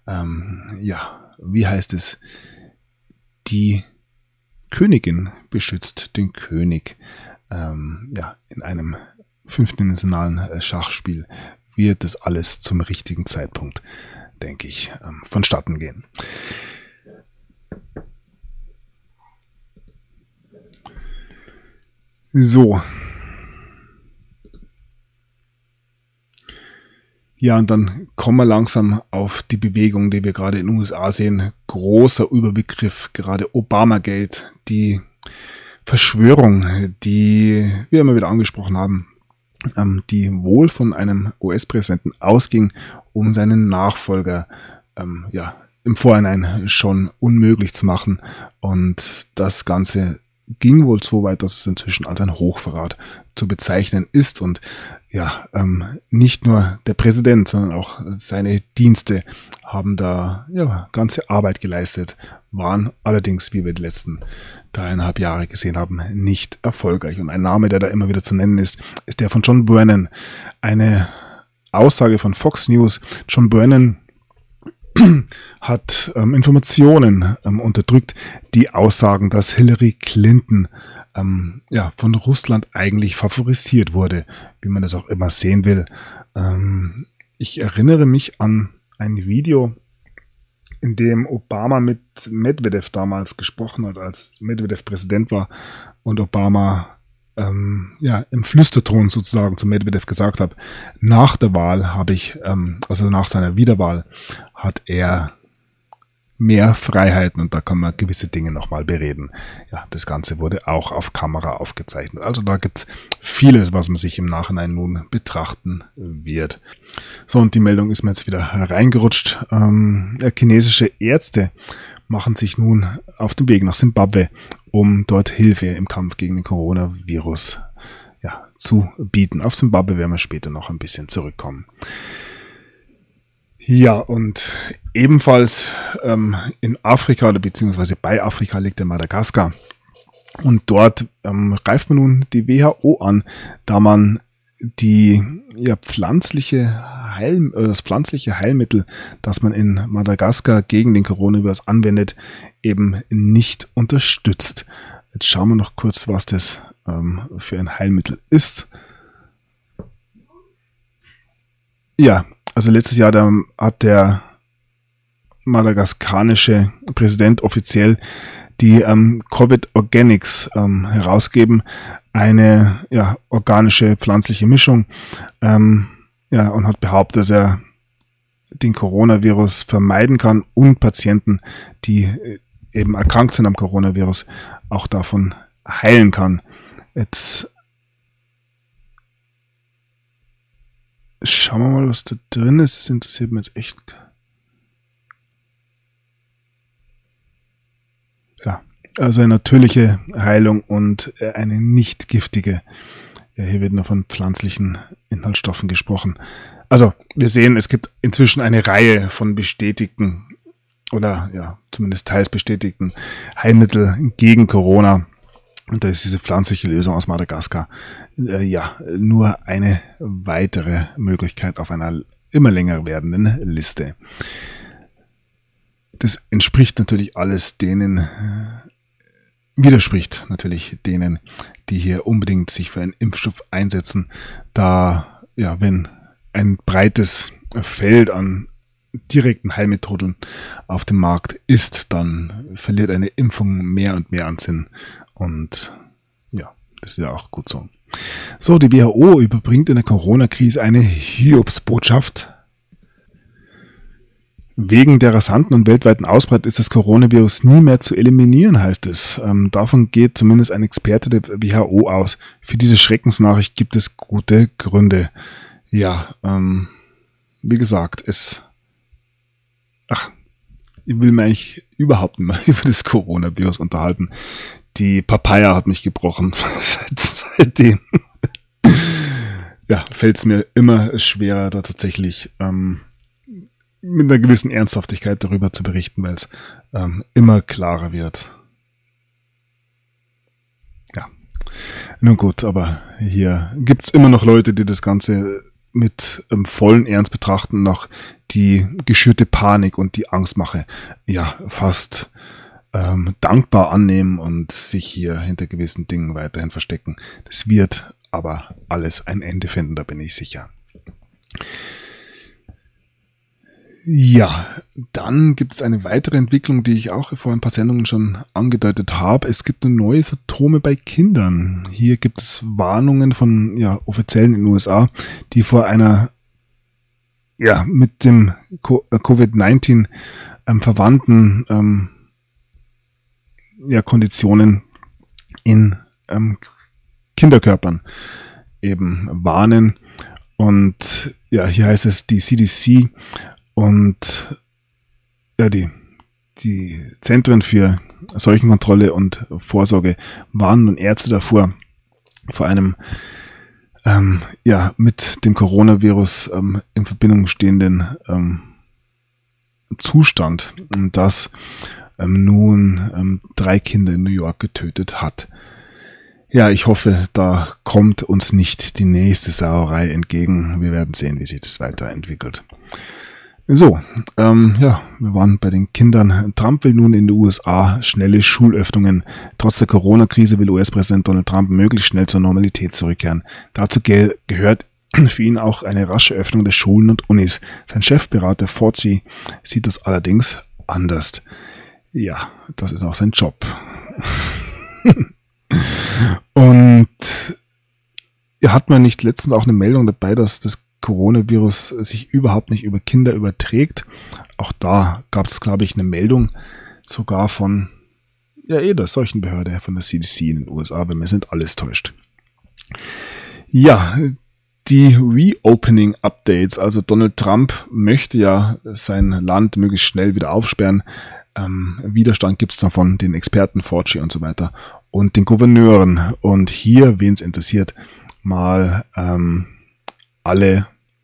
Wie heißt es? Die Königin beschützt den König. In einem 5-dimensionalen Schachspiel wird das alles zum richtigen Zeitpunkt, denke ich, vonstatten gehen. So. Ja, und dann kommen wir langsam auf die Bewegung, die wir gerade in den USA sehen. Großer Überbegriff, gerade Obamagate, die Verschwörung, die wir immer wieder angesprochen haben, die wohl von einem US-Präsidenten ausging, um seinen Nachfolger im Vorhinein schon unmöglich zu machen. Und das Ganze ging wohl so weit, dass es inzwischen als ein Hochverrat zu bezeichnen ist. Und nicht nur der Präsident, sondern auch seine Dienste haben da ganze Arbeit geleistet, waren allerdings, wie wir die letzten 3,5 Jahre gesehen haben, nicht erfolgreich. Und ein Name, der da immer wieder zu nennen ist der von John Brennan. Eine Aussage von Fox News. John Brennan hat Informationen unterdrückt, die aussagen, dass Hillary Clinton von Russland eigentlich favorisiert wurde, wie man das auch immer sehen will. Ich erinnere mich an ein Video, in dem Obama mit Medvedev damals gesprochen hat, als Medvedev Präsident war und Obama im Flüsterton sozusagen zu Medvedev gesagt hat, nach der Wahl also nach seiner Wiederwahl, hat er mehr Freiheiten, und da kann man gewisse Dinge nochmal bereden. Ja, das Ganze wurde auch auf Kamera aufgezeichnet. Also da gibt es vieles, was man sich im Nachhinein nun betrachten wird. So, und die Meldung ist mir jetzt wieder reingerutscht. Chinesische Ärzte machen sich nun auf den Weg nach Simbabwe, um dort Hilfe im Kampf gegen den Coronavirus zu bieten. Auf Simbabwe werden wir später noch ein bisschen zurückkommen. Ja, und ebenfalls in Afrika oder beziehungsweise bei Afrika liegt der Madagaskar. Und dort greift man nun die WHO an, da man das pflanzliche Heilmittel, das man in Madagaskar gegen den Coronavirus anwendet, eben nicht unterstützt. Jetzt schauen wir noch kurz, was das für ein Heilmittel ist. Ja, also letztes Jahr hat der madagaskanische Präsident offiziell die Covid Organics herausgeben, eine organische pflanzliche Mischung, und hat behauptet, dass er den Coronavirus vermeiden kann und Patienten, die eben erkrankt sind am Coronavirus, auch davon heilen kann. Jetzt schauen wir mal, was da drin ist. Das interessiert mich jetzt echt. Ja, also eine natürliche Heilung und eine nicht giftige. Ja, hier wird nur von pflanzlichen Inhaltsstoffen gesprochen. Also wir sehen, es gibt inzwischen eine Reihe von bestätigten oder zumindest teils bestätigten Heilmittel gegen Corona. Und da ist diese pflanzliche Lösung aus Madagaskar nur eine weitere Möglichkeit auf einer immer länger werdenden Liste. Das entspricht natürlich alles widerspricht natürlich denen, die hier unbedingt sich für einen Impfstoff einsetzen, da wenn ein breites Feld an direkten Heilmethoden auf dem Markt ist, dann verliert eine Impfung mehr und mehr an Sinn. Und ja, das ist ja auch gut so. So, die WHO überbringt in der Corona-Krise eine Hiobsbotschaft. Wegen der rasanten und weltweiten Ausbreitung ist das Coronavirus nie mehr zu eliminieren, heißt es. Davon geht zumindest ein Experte der WHO aus. Für diese Schreckensnachricht gibt es gute Gründe. Ja, wie gesagt, ich will mich eigentlich überhaupt nicht mehr über das Coronavirus unterhalten. Die Papaya hat mich gebrochen. Seitdem ja, fällt es mir immer schwerer, da tatsächlich mit einer gewissen Ernsthaftigkeit darüber zu berichten, weil es immer klarer wird. Ja, nun gut, aber hier gibt's immer noch Leute, die das Ganze mit vollen Ernst betrachten, noch die geschürte Panik und die Angstmache ja fast dankbar annehmen und sich hier hinter gewissen Dingen weiterhin verstecken. Das wird aber alles ein Ende finden, da bin ich sicher. Ja, dann gibt es eine weitere Entwicklung, die ich auch vor ein paar Sendungen schon angedeutet habe. Es gibt neue Symptome bei Kindern. Hier gibt es Warnungen von Offiziellen in den USA, die vor einer mit dem Covid-19 verwandten Konditionen in Kinderkörpern eben warnen. Und ja, hier heißt es, die CDC und die Zentren für Seuchenkontrolle und Vorsorge warnen nun Ärzte davor, vor einem mit dem Coronavirus in Verbindung stehenden Zustand, das nun 3 Kinder in New York getötet hat. Ja, ich hoffe, da kommt uns nicht die nächste Sauerei entgegen. Wir werden sehen, wie sich das weiterentwickelt. So, wir waren bei den Kindern. Trump will nun in den USA schnelle Schulöffnungen. Trotz der Corona-Krise will US-Präsident Donald Trump möglichst schnell zur Normalität zurückkehren. Dazu gehört für ihn auch eine rasche Öffnung der Schulen und Unis. Sein Chefberater Fauci sieht das allerdings anders. Ja, das ist auch sein Job. Und hat man nicht letztens auch eine Meldung dabei, dass das Coronavirus sich überhaupt nicht über Kinder überträgt? Auch da gab es, glaube ich, eine Meldung sogar von der Seuchenbehörde, von der CDC in den USA, wenn mir nicht alles täuscht. Ja, die Reopening-Updates, also Donald Trump möchte ja sein Land möglichst schnell wieder aufsperren. Widerstand gibt es davon den Experten Fauci und so weiter und den Gouverneuren. Und hier, wen es interessiert, mal alle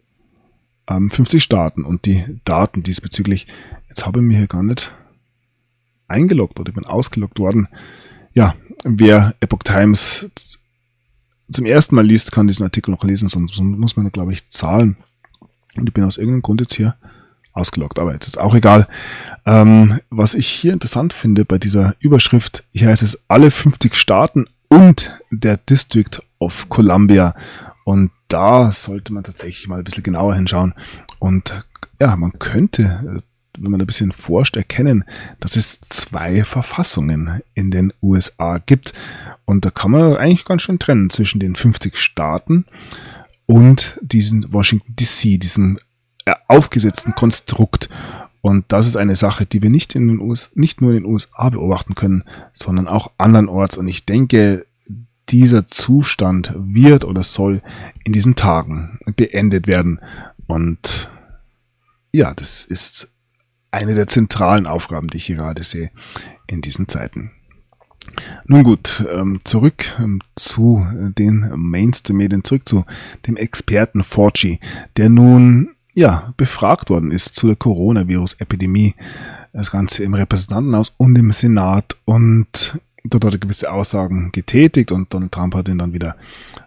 50 Staaten und die Daten diesbezüglich. Jetzt habe ich mich hier gar nicht eingeloggt oder ich bin ausgeloggt worden. Ja, wer Epoch Times zum ersten Mal liest, kann diesen Artikel noch lesen, sonst muss man, glaube ich, zahlen. Und ich bin aus irgendeinem Grund jetzt hier ausgeloggt, aber jetzt ist auch egal. Was ich hier interessant finde bei dieser Überschrift, hier heißt es alle 50 Staaten und der District of Columbia. Und da sollte man tatsächlich mal ein bisschen genauer hinschauen. Und ja, man könnte, wenn man ein bisschen forscht, erkennen, dass es 2 Verfassungen in den USA gibt. Und da kann man eigentlich ganz schön trennen zwischen den 50 Staaten und diesen Washington DC, diesem aufgesetzten Konstrukt. Und das ist eine Sache, die wir nicht nur in den USA beobachten können, sondern auch andernorts. Und ich denke, dieser Zustand wird oder soll in diesen Tagen beendet werden. Und ja, das ist eine der zentralen Aufgaben, die ich hier gerade sehe in diesen Zeiten. Nun gut, zurück zu den Mainstream-Medien, zurück zu dem Experten Fauci, der nun befragt worden ist zu der Coronavirus-Epidemie, das Ganze im Repräsentantenhaus und im Senat, und dort hat er gewisse Aussagen getätigt und Donald Trump hat ihn dann wieder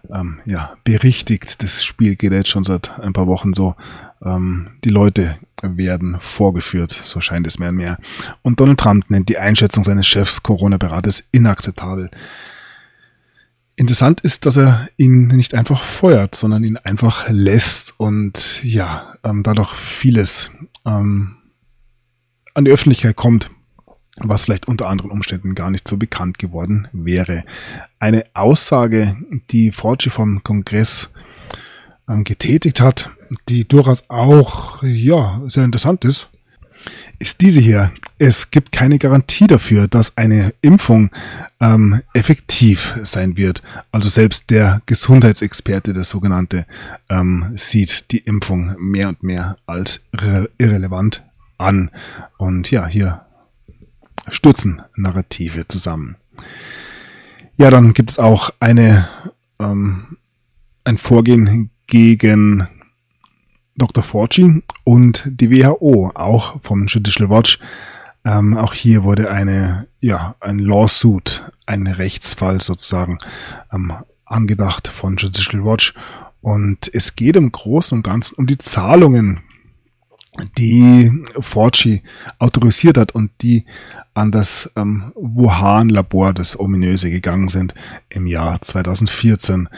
berichtigt. Das Spiel geht jetzt schon seit ein paar Wochen so. Die Leute werden vorgeführt, so scheint es mehr und mehr. Und Donald Trump nennt die Einschätzung seines Chefs Corona-Beraters inakzeptabel. Interessant ist, dass er ihn nicht einfach feuert, sondern ihn einfach lässt und dadurch vieles an die Öffentlichkeit kommt, was vielleicht unter anderen Umständen gar nicht so bekannt geworden wäre. Eine Aussage, die Fauci vom Kongress getätigt hat, die durchaus auch sehr interessant ist diese hier. Es gibt keine Garantie dafür, dass eine Impfung effektiv sein wird. Also selbst der Gesundheitsexperte, der sogenannte, sieht die Impfung mehr und mehr als irrelevant an. Und ja, hier stürzen Narrative zusammen. Ja, dann gibt es auch ein Vorgehen gegen Dr. Fauci und die WHO, auch vom Judicial Watch. Auch hier wurde ein Lawsuit, ein Rechtsfall sozusagen, angedacht von Judicial Watch. Und es geht im Großen und Ganzen um die Zahlungen, die Fauci autorisiert hat und die an das Wuhan-Labor, das ominöse, gegangen sind im Jahr 2014.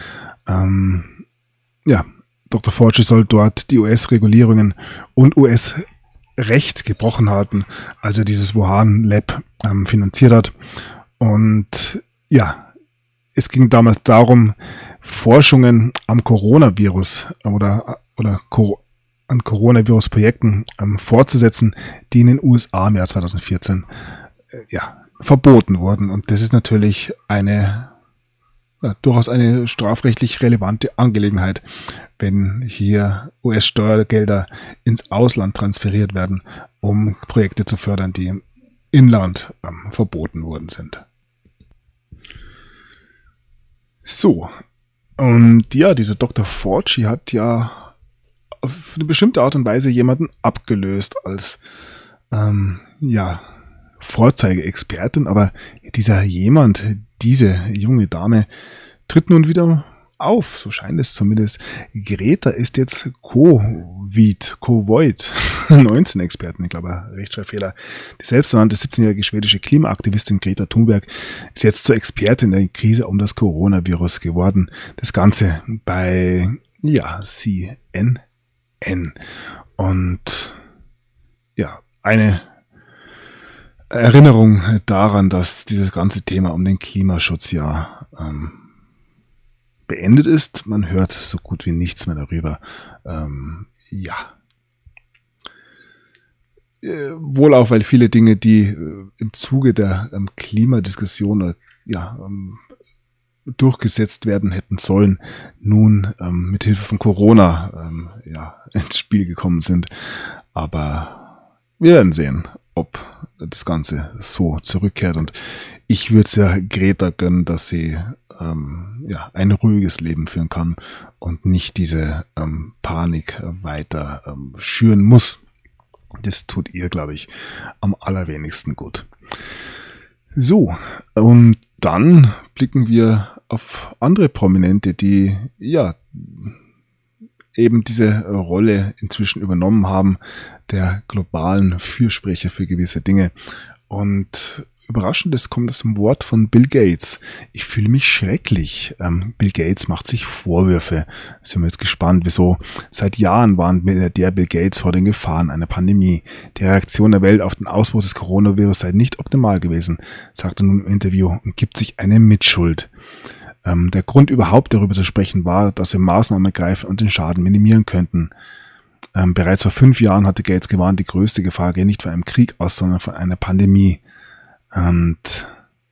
Dr. Fauci soll dort die US-Regulierungen und US-Recht gebrochen haben, als er dieses Wuhan-Lab finanziert hat. Und ja, es ging damals darum, Forschungen am Coronavirus oder an Coronavirus-Projekten fortzusetzen, die in den USA im Jahr 2014 verboten wurden. Und das ist natürlich durchaus eine strafrechtlich relevante Angelegenheit, wenn hier US-Steuergelder ins Ausland transferiert werden, um Projekte zu fördern, die im Inland verboten worden sind. So, und ja, dieser Dr. Fauci hat ja auf eine bestimmte Art und Weise jemanden abgelöst als Vorzeigeexpertin, aber diese junge Dame tritt nun wieder auf, so scheint es zumindest. Greta ist jetzt Covid-19-Expertin, ich glaube, Rechtschreibfehler. Die selbsternannte 17-jährige schwedische Klimaaktivistin Greta Thunberg ist jetzt zur Expertin der Krise um das Coronavirus geworden. Das Ganze bei CNN. Und eine Erinnerung daran, dass dieses ganze Thema um den Klimaschutz beendet ist. Man hört so gut wie nichts mehr darüber. Wohl auch, weil viele Dinge, die im Zuge der Klimadiskussion durchgesetzt werden hätten sollen, nun mit Hilfe von Corona ins Spiel gekommen sind. Aber wir werden sehen, ob das Ganze so zurückkehrt. Und ich würde es ja Greta gönnen, dass sie ein ruhiges Leben führen kann und nicht diese Panik weiter schüren muss. Das tut ihr, glaube ich, am allerwenigsten gut. So, und dann blicken wir auf andere Prominente, die eben diese Rolle inzwischen übernommen haben, der globalen Fürsprecher für gewisse Dinge. Und Überraschendes kommt aus dem Wort von Bill Gates. Ich fühle mich schrecklich. Bill Gates macht sich Vorwürfe. Sind wir jetzt gespannt, wieso. Seit Jahren warnt Milliardär Bill Gates vor den Gefahren einer Pandemie. Die Reaktion der Welt auf den Ausbruch des Coronavirus sei nicht optimal gewesen, sagt er nun im Interview und gibt sich eine Mitschuld. Der Grund überhaupt darüber zu sprechen war, dass wir Maßnahmen ergreifen und den Schaden minimieren könnten. Bereits vor 5 Jahren hatte Gates gewarnt, die größte Gefahr gehe nicht von einem Krieg aus, sondern von einer Pandemie. Und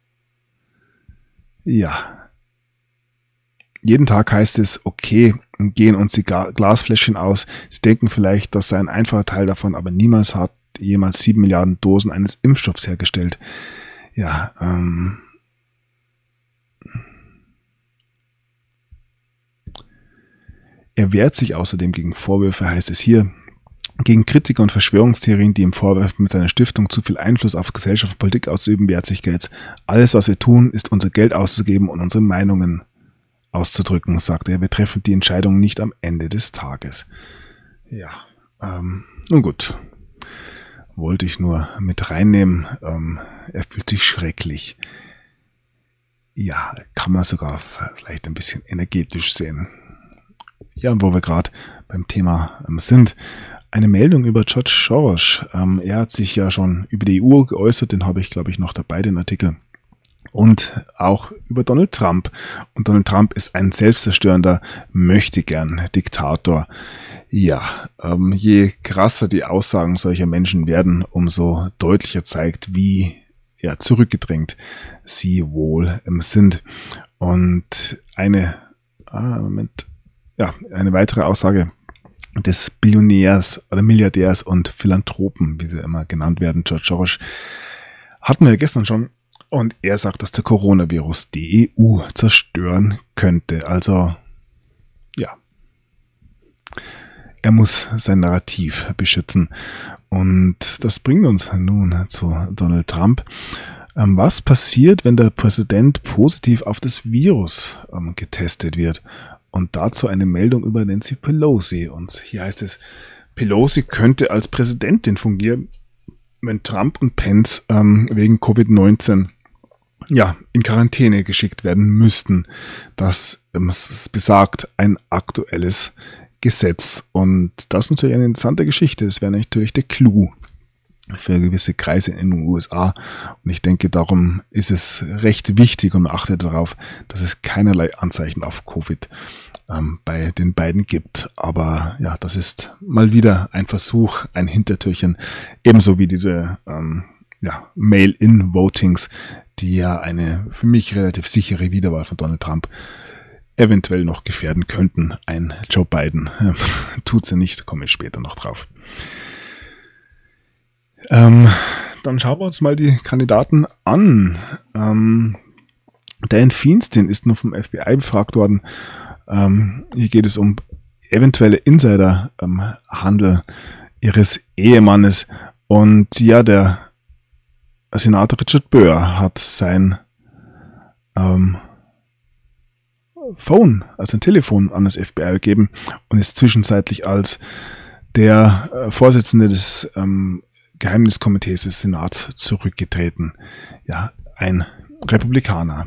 jeden Tag heißt es, okay, gehen uns die Glasfläschchen aus. Sie denken vielleicht, das sei ein einfacher Teil davon, aber niemals hat jemals 7 Milliarden Dosen eines Impfstoffs hergestellt. Er wehrt sich außerdem gegen Vorwürfe, heißt es hier, gegen Kritiker und Verschwörungstheorien, die ihm vorwerfen, mit seiner Stiftung zu viel Einfluss auf Gesellschaft und Politik auszuüben, wehrt sich Gates. Alles, was wir tun, ist unser Geld auszugeben und unsere Meinungen auszudrücken, sagt er. Wir treffen die Entscheidung nicht am Ende des Tages. Nun gut. Wollte ich nur mit reinnehmen. Er fühlt sich schrecklich. Kann man sogar vielleicht ein bisschen energetisch sehen. Wo wir gerade beim Thema sind. eine Meldung über George Soros. Er hat sich ja schon über die EU geäußert, den habe ich, glaube ich, noch dabei, den Artikel. Und auch über Donald Trump. Und Donald Trump ist ein selbstzerstörender Möchtegern-Diktator. Ja, je krasser die Aussagen solcher Menschen werden, umso deutlicher zeigt, wie zurückgedrängt sie wohl sind. Und eine weitere Aussage des Billionärs oder Milliardärs und Philanthropen, wie sie immer genannt werden, George Soros, hatten wir gestern schon. Und er sagt, dass der Coronavirus die EU zerstören könnte. Also, ja. Er muss sein Narrativ beschützen. Und das bringt uns nun zu Donald Trump. Was passiert, wenn der Präsident positiv auf das Virus getestet wird? Und dazu eine Meldung über Nancy Pelosi. Und hier heißt es, Pelosi könnte als Präsidentin fungieren, wenn Trump und Pence wegen Covid-19 in Quarantäne geschickt werden müssten. Das besagt ein aktuelles Gesetz. Und das ist natürlich eine interessante Geschichte. Das wäre natürlich der Clou für gewisse Kreise in den USA. Und ich denke, darum ist es recht wichtig und man achtet darauf, dass es keinerlei Anzeichen auf Covid bei den beiden gibt. Aber ja, das ist mal wieder ein Versuch, ein Hintertürchen, ebenso wie diese Mail-in-Votings, die ja eine für mich relativ sichere Wiederwahl von Donald Trump eventuell noch gefährden könnten. Ein Joe Biden tut sie nicht, komme ich später noch drauf. Dann schauen wir uns mal die Kandidaten an. Dan Feinstein ist nur vom FBI befragt worden. Hier geht es um eventuelle Insiderhandel ihres Ehemannes. Und ja, der Senator Richard Burr hat sein Phone, also ein Telefon an das FBI gegeben und ist zwischenzeitlich als der Vorsitzende des Geheimniskomitees des Senats zurückgetreten. Ja, ein Republikaner.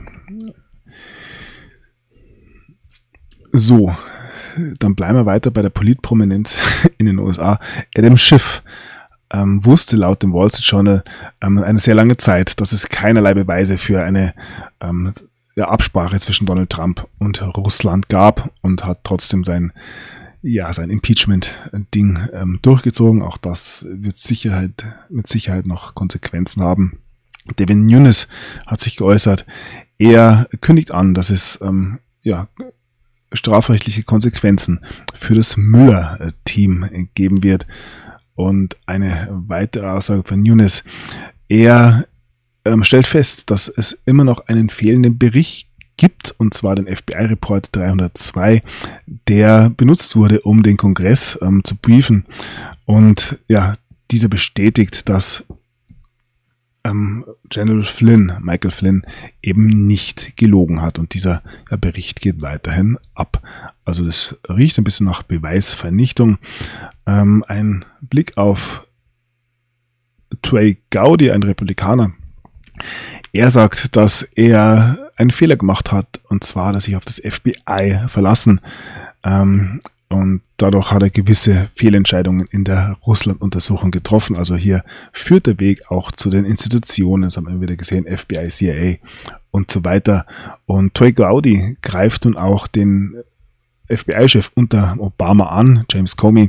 So, dann bleiben wir weiter bei der Politprominenz in den USA. Adam Schiff wusste laut dem Wall Street Journal eine sehr lange Zeit, dass es keinerlei Beweise für eine Absprache zwischen Donald Trump und Russland gab und hat trotzdem sein Impeachment-Ding durchgezogen. Auch das wird mit Sicherheit noch Konsequenzen haben. Devin Nunes hat sich geäußert. Er kündigt an, dass es strafrechtliche Konsequenzen für das Mueller-Team geben wird. Und eine weitere Aussage von Nunes. Er stellt fest, dass es immer noch einen fehlenden Bericht gibt, und zwar den FBI-Report 302, der benutzt wurde, um den Kongress zu briefen. Und ja, dieser bestätigt, dass Michael Flynn, eben nicht gelogen hat. Und dieser Bericht geht weiterhin ab. Also das riecht ein bisschen nach Beweisvernichtung. Ein Blick auf Trey Gowdy, ein Republikaner. Er sagt, dass er einen Fehler gemacht hat, und zwar, dass sich auf das FBI verlassen. Und dadurch hat er gewisse Fehlentscheidungen in der Russland-Untersuchung getroffen. Also hier führt der Weg auch zu den Institutionen, das haben wir wieder gesehen, FBI, CIA und so weiter. Und Trey Gowdy greift nun auch den FBI-Chef unter Obama an, James Comey.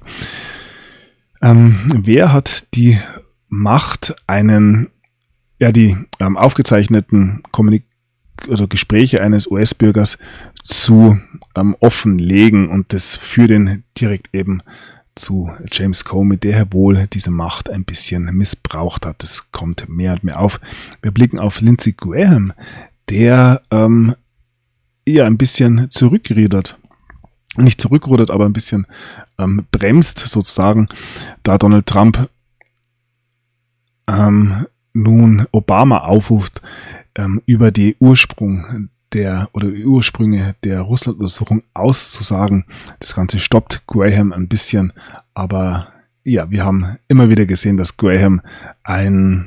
Wer hat die Macht, die aufgezeichneten Gespräche eines US-Bürgers zu offenlegen, und das führt ihn direkt eben zu James Comey, der wohl diese Macht ein bisschen missbraucht hat. Das kommt mehr und mehr auf. Wir blicken auf Lindsey Graham, der ein bisschen zurückrudert. Nicht zurückrudert, aber ein bisschen bremst sozusagen, da Donald Trump nun Obama aufruft, über die Ursprünge der Russland-Untersuchung auszusagen. Das Ganze stoppt Graham ein bisschen, aber ja, wir haben immer wieder gesehen, dass Graham ein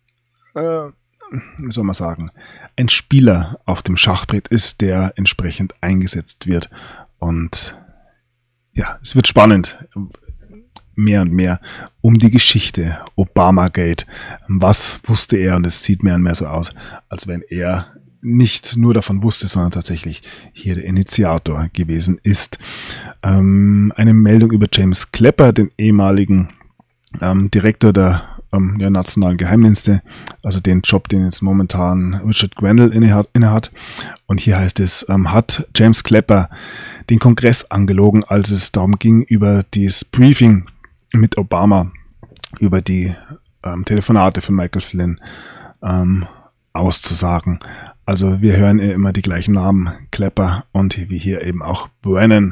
Spieler auf dem Schachbrett ist, der entsprechend eingesetzt wird. Und ja, es wird spannend, mehr und mehr um die Geschichte Obamagate. Was wusste er? Und es sieht mehr und mehr so aus, als wenn er nicht nur davon wusste, sondern tatsächlich hier der Initiator gewesen ist. Eine Meldung über James Clapper, den ehemaligen Direktor der nationalen Geheimdienste, also den Job, den jetzt momentan Richard Grenell innehat. Und hier heißt es, hat James Clapper den Kongress angelogen, als es darum ging, über dieses Briefing mit Obama, über die Telefonate von Michael Flynn auszusagen. Also wir hören immer die gleichen Namen, Clapper und wie hier eben auch Brennan.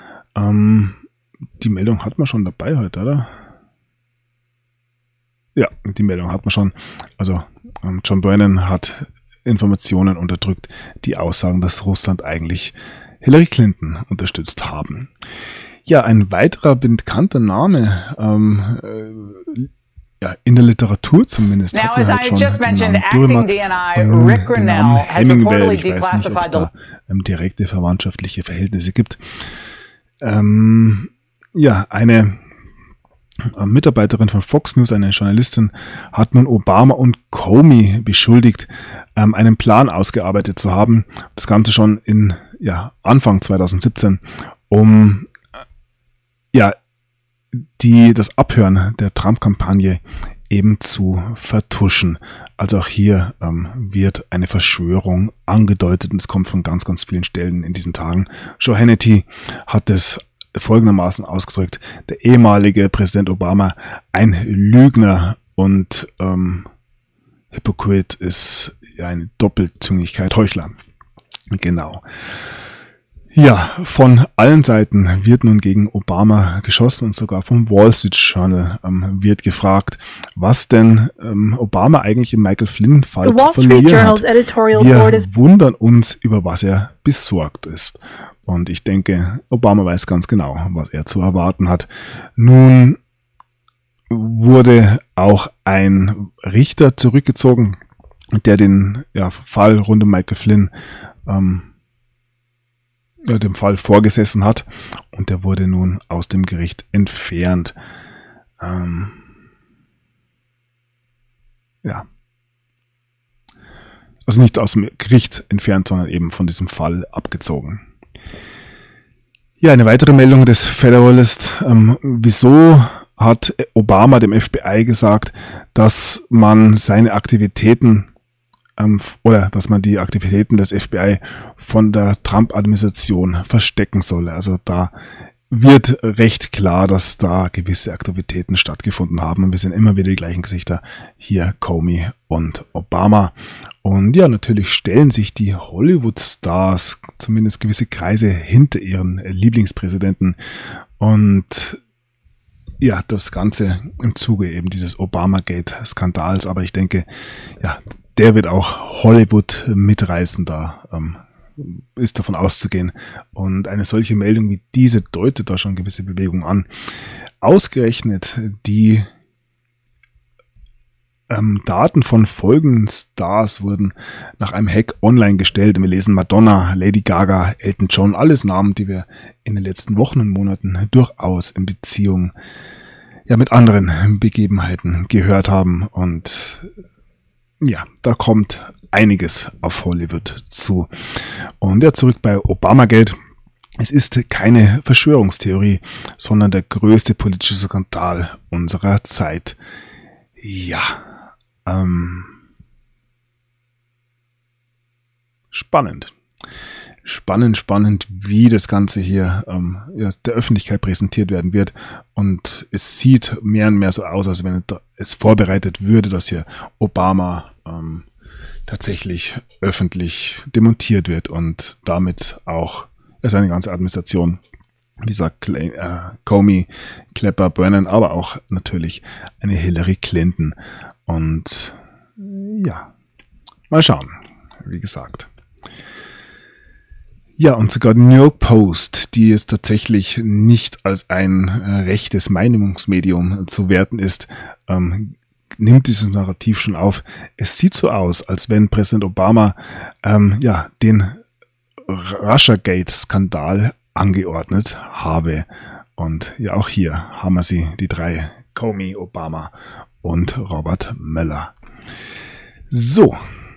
Die Meldung hat man schon dabei heute, oder? Ja, die Meldung hat man schon. Also John Brennan hat Informationen unterdrückt, die aussagen, dass Russland eigentlich Hillary Clinton unterstützt haben. Ja, ein weiterer bekannter Name, in der Literatur zumindest, Now, hat man halt schon just den Namen acting Dürrenmatt DNI und nun Rick den Grenell Namen has Hemingway. reportedly Ich weiß nicht, ob es da declassified direkte verwandtschaftliche Verhältnisse gibt. Eine Mitarbeiterin von Fox News, eine Journalistin, hat nun Obama und Comey beschuldigt, einen Plan ausgearbeitet zu haben. Das Ganze schon in Anfang 2017, um das Abhören der Trump-Kampagne eben zu vertuschen. Also auch hier wird eine Verschwörung angedeutet und es kommt von ganz, ganz vielen Stellen in diesen Tagen. Joe Hannity hat es folgendermaßen ausgedrückt: Der ehemalige Präsident Obama, ein Lügner und Hypocrite, ist eine Doppelzüngigkeit, Heuchler. Genau. Ja, von allen Seiten wird nun gegen Obama geschossen und sogar vom Wall Street Journal wird gefragt, was denn Obama eigentlich im Michael Flynn-Fall zu verlieren hat. Wir wundern uns, über was er besorgt ist. Und ich denke, Obama weiß ganz genau, was er zu erwarten hat. Nun wurde auch ein Richter zurückgezogen, der den Fall rund um Michael Flynn dem Fall vorgesessen hat, und der wurde nun aus dem Gericht entfernt. Also nicht aus dem Gericht entfernt, sondern eben von diesem Fall abgezogen. Ja, eine weitere Meldung des Federalist. Wieso hat Obama dem FBI gesagt, dass man seine Aktivitäten dass man die Aktivitäten des FBI von der Trump-Administration verstecken solle? Also da wird recht klar, dass da gewisse Aktivitäten stattgefunden haben. Und wir sehen immer wieder die gleichen Gesichter. Hier Comey und Obama. Und ja, natürlich stellen sich die Hollywood-Stars, zumindest gewisse Kreise, hinter ihren Lieblingspräsidenten. Und ja, das Ganze im Zuge eben dieses Obamagate-Skandals. Aber ich denke, der wird auch Hollywood mitreißen, da ist davon auszugehen. Und eine solche Meldung wie diese deutet da schon gewisse Bewegung an. Ausgerechnet die Daten von folgenden Stars wurden nach einem Hack online gestellt. Wir lesen Madonna, Lady Gaga, Elton John, alles Namen, die wir in den letzten Wochen und Monaten durchaus in Beziehung mit anderen Begebenheiten gehört haben. Und da kommt einiges auf Hollywood zu. Und zurück bei Obamagate. Es ist keine Verschwörungstheorie, sondern der größte politische Skandal unserer Zeit. Spannend. Spannend, wie das Ganze hier der Öffentlichkeit präsentiert werden wird. Und es sieht mehr und mehr so aus, als wenn es vorbereitet würde, dass hier Obama tatsächlich öffentlich demontiert wird und damit auch seine ganze Administration, dieser Comey, Clapper, Brennan, aber auch natürlich eine Hillary Clinton. Und mal schauen, wie gesagt. Ja, und sogar die New York Post, die es tatsächlich nicht als ein rechtes Meinungsmedium zu werten ist, nimmt dieses Narrativ schon auf. Es sieht so aus, als wenn Präsident Obama den Russiagate-Skandal angeordnet habe. Und ja, auch hier haben wir sie, die drei, Comey, Obama und Robert Mueller. So.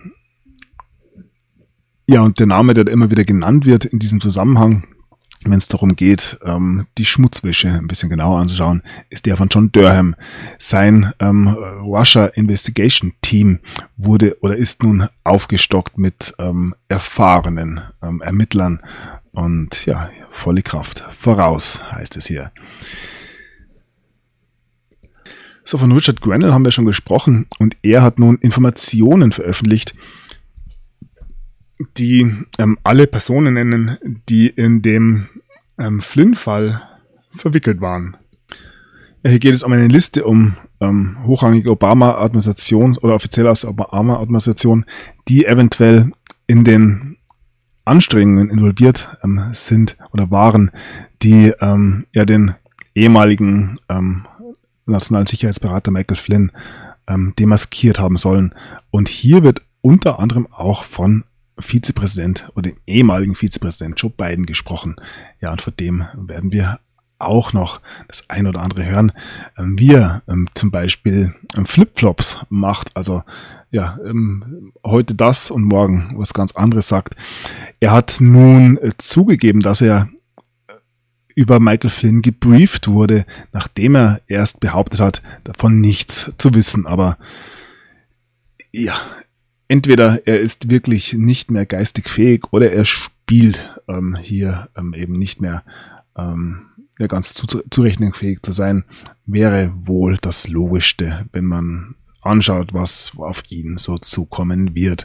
Ja, und der Name, der immer wieder genannt wird in diesem Zusammenhang, wenn es darum geht, die Schmutzwäsche ein bisschen genauer anzuschauen, ist der von John Durham. Sein Russia Investigation Team wurde oder ist nun aufgestockt mit erfahrenen Ermittlern und ja, volle Kraft voraus, heißt es hier. So, von Richard Grenell haben wir schon gesprochen und er hat nun Informationen veröffentlicht, die alle Personen nennen, die in dem Flynn-Fall verwickelt waren. Hier geht es um eine Liste hochrangige Obama-Administrations- oder offiziell aus der Obama-Administration, die eventuell in den Anstrengungen involviert sind oder waren, die den ehemaligen nationalen Sicherheitsberater Michael Flynn demaskiert haben sollen. Und hier wird unter anderem auch von Vizepräsident oder dem ehemaligen Vizepräsident Joe Biden gesprochen. Ja, und von dem werden wir auch noch das ein oder andere hören. Wie er zum Beispiel Flipflops macht, also ja, heute das und morgen was ganz anderes sagt. Er hat nun zugegeben, dass er über Michael Flynn gebrieft wurde, nachdem er erst behauptet hat, davon nichts zu wissen. Aber ja, entweder er ist wirklich nicht mehr geistig fähig oder er spielt hier eben nicht mehr ganz zurechnungsfähig zu sein, wäre wohl das Logischste, wenn man anschaut, was auf ihn so zukommen wird.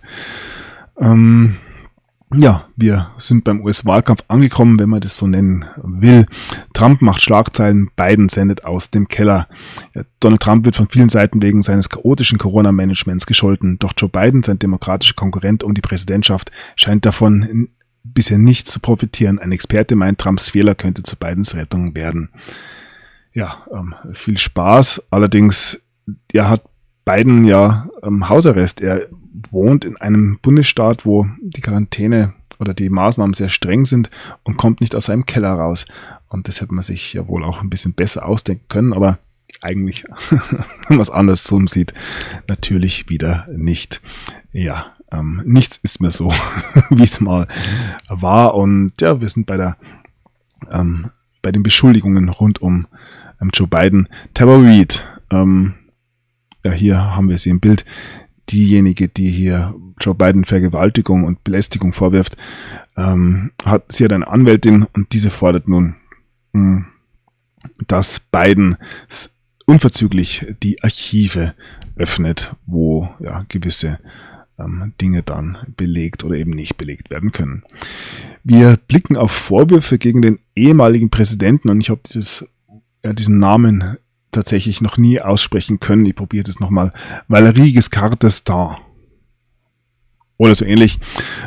Ja, wir sind beim US-Wahlkampf angekommen, wenn man das so nennen will. Trump macht Schlagzeilen, Biden sendet aus dem Keller. Ja, Donald Trump wird von vielen Seiten wegen seines chaotischen Corona-Managements gescholten. Doch Joe Biden, sein demokratischer Konkurrent um die Präsidentschaft, scheint davon bisher nicht zu profitieren. Ein Experte meint, Trumps Fehler könnte zu Bidens Rettung werden. Ja, viel Spaß. Allerdings, hat Biden ja Hausarrest. Er wohnt in einem Bundesstaat, wo die Quarantäne oder die Maßnahmen sehr streng sind und kommt nicht aus seinem Keller raus. Und das hätte man sich ja wohl auch ein bisschen besser ausdenken können, aber eigentlich, wenn man es andersrum sieht, natürlich wieder nicht. Ja, nichts ist mehr so, wie es mal war. Und ja, wir sind bei den Beschuldigungen rund um Joe Biden. Tara Reade, hier haben wir sie im Bild. Diejenige, die hier Joe Biden Vergewaltigung und Belästigung vorwirft, sie hat eine Anwältin und diese fordert nun, dass Biden unverzüglich die Archive öffnet, wo gewisse Dinge dann belegt oder eben nicht belegt werden können. Wir blicken auf Vorwürfe gegen den ehemaligen Präsidenten und ich habe diesen Namen tatsächlich noch nie aussprechen können. Ich probiere es nochmal. Valéry Giscard d'Estaing. Oder so ähnlich.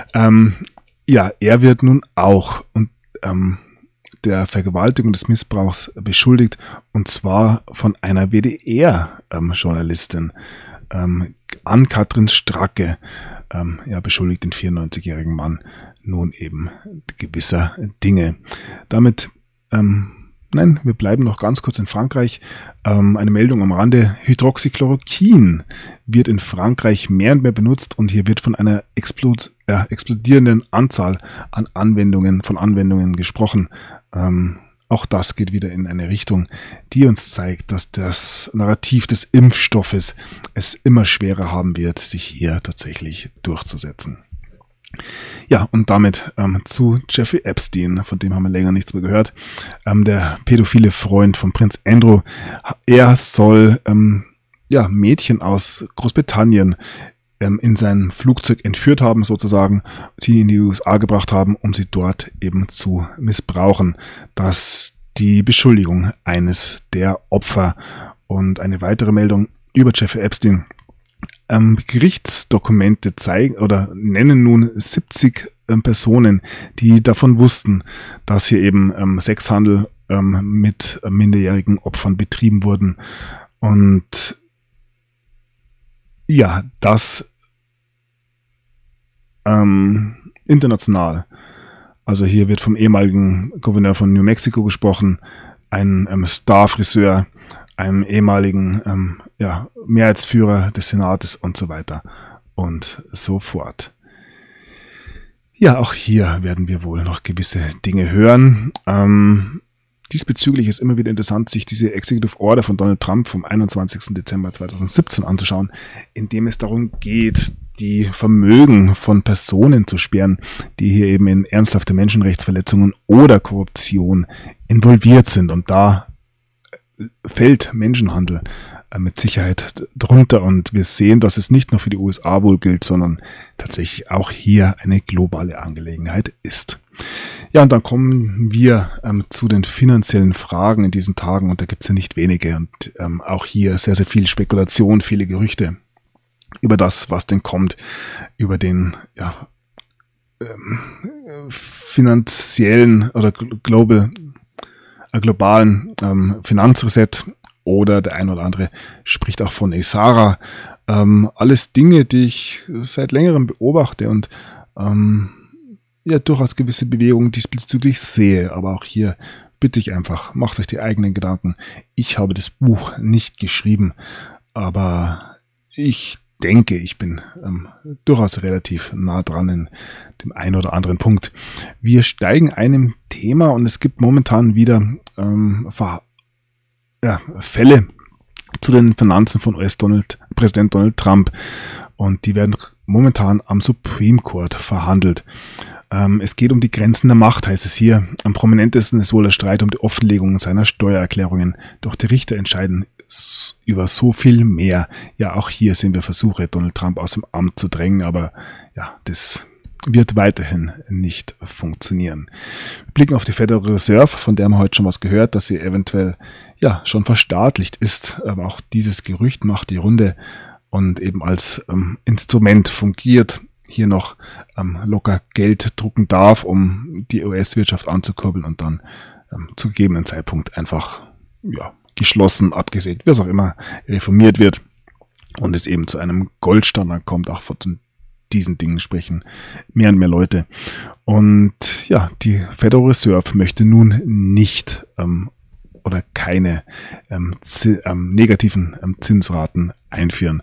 Er wird nun auch der Vergewaltigung des Missbrauchs beschuldigt. Und zwar von einer WDR-Journalistin. Ann-Kathrin Stracke. Beschuldigt den 94-jährigen Mann nun eben gewisser Dinge. Damit wir bleiben noch ganz kurz in Frankreich. Eine Meldung am Rande. Hydroxychloroquin wird in Frankreich mehr und mehr benutzt und hier wird von einer explodierenden Anzahl von Anwendungen gesprochen. Auch das geht wieder in eine Richtung, die uns zeigt, dass das Narrativ des Impfstoffes es immer schwerer haben wird, sich hier tatsächlich durchzusetzen. Ja, und damit zu Jeffrey Epstein, von dem haben wir länger nichts mehr gehört. Der pädophile Freund von Prinz Andrew. Er soll Mädchen aus Großbritannien in sein Flugzeug entführt haben, sozusagen, sie in die USA gebracht haben, um sie dort eben zu missbrauchen. Das die Beschuldigung eines der Opfer. Und eine weitere Meldung über Jeffrey Epstein. Gerichtsdokumente zeigen oder nennen nun 70 Personen, die davon wussten, dass hier eben Sexhandel mit minderjährigen Opfern betrieben wurden. Und ja, das international. Also hier wird vom ehemaligen Gouverneur von New Mexico gesprochen, einen Star-Friseur, einem ehemaligen Mehrheitsführer des Senates und so weiter und so fort. Ja, auch hier werden wir wohl noch gewisse Dinge hören. Diesbezüglich ist immer wieder interessant, sich diese Executive Order von Donald Trump vom 21. Dezember 2017 anzuschauen, in dem es darum geht, die Vermögen von Personen zu sperren, die hier eben in ernsthafte Menschenrechtsverletzungen oder Korruption involviert sind. Und da fällt Menschenhandel mit Sicherheit drunter. Und wir sehen, dass es nicht nur für die USA wohl gilt, sondern tatsächlich auch hier eine globale Angelegenheit ist. Ja, und dann kommen wir zu den finanziellen Fragen in diesen Tagen, und da gibt es ja nicht wenige, und auch hier sehr, sehr viel Spekulation, viele Gerüchte über das, was denn kommt, über den finanziellen oder globalen Finanzreset, oder der ein oder andere spricht auch von ISARA. Alles Dinge, die ich seit längerem beobachte und durchaus gewisse Bewegungen diesbezüglich sehe. Aber auch hier bitte ich einfach, macht euch die eigenen Gedanken. Ich habe das Buch nicht geschrieben, aber ich denke, ich bin durchaus relativ nah dran in dem einen oder anderen Punkt. Wir steigen einem Thema, und es gibt momentan wieder Fälle zu den Finanzen von US-Präsident Donald Trump, und die werden momentan am Supreme Court verhandelt. Es geht um die Grenzen der Macht, heißt es hier. Am prominentesten ist wohl der Streit um die Offenlegung seiner Steuererklärungen. Doch die Richter entscheiden über so viel mehr. Ja, auch hier sehen wir Versuche, Donald Trump aus dem Amt zu drängen, aber ja, das wird weiterhin nicht funktionieren. Wir blicken auf die Federal Reserve, von der haben wir heute schon was gehört, dass sie eventuell schon verstaatlicht ist, aber auch dieses Gerücht macht die Runde und eben als Instrument fungiert, hier noch locker Geld drucken darf, um die US-Wirtschaft anzukurbeln und dann zu gegebenen Zeitpunkt einfach geschlossen, abgesägt, wie es auch immer, reformiert wird und es eben zu einem Goldstandard kommt. Auch von diesen Dingen sprechen mehr und mehr Leute. Und ja, die Federal Reserve möchte nun nicht oder keine negativen Zinsraten einführen.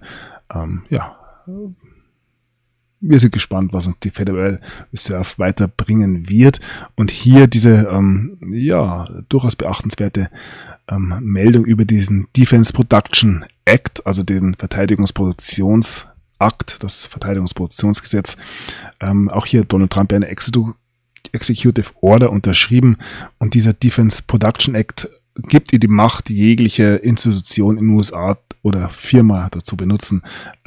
Wir sind gespannt, was uns die Federal Reserve weiterbringen wird. Und hier diese durchaus beachtenswerte Meldung über diesen Defense Production Act, also diesen Verteidigungsproduktionsakt, das Verteidigungsproduktionsgesetz. Auch hier Donald Trump eine Executive Order unterschrieben, und dieser Defense Production Act gibt ihr die Macht, jegliche Institution in den USA oder Firma dazu benutzen,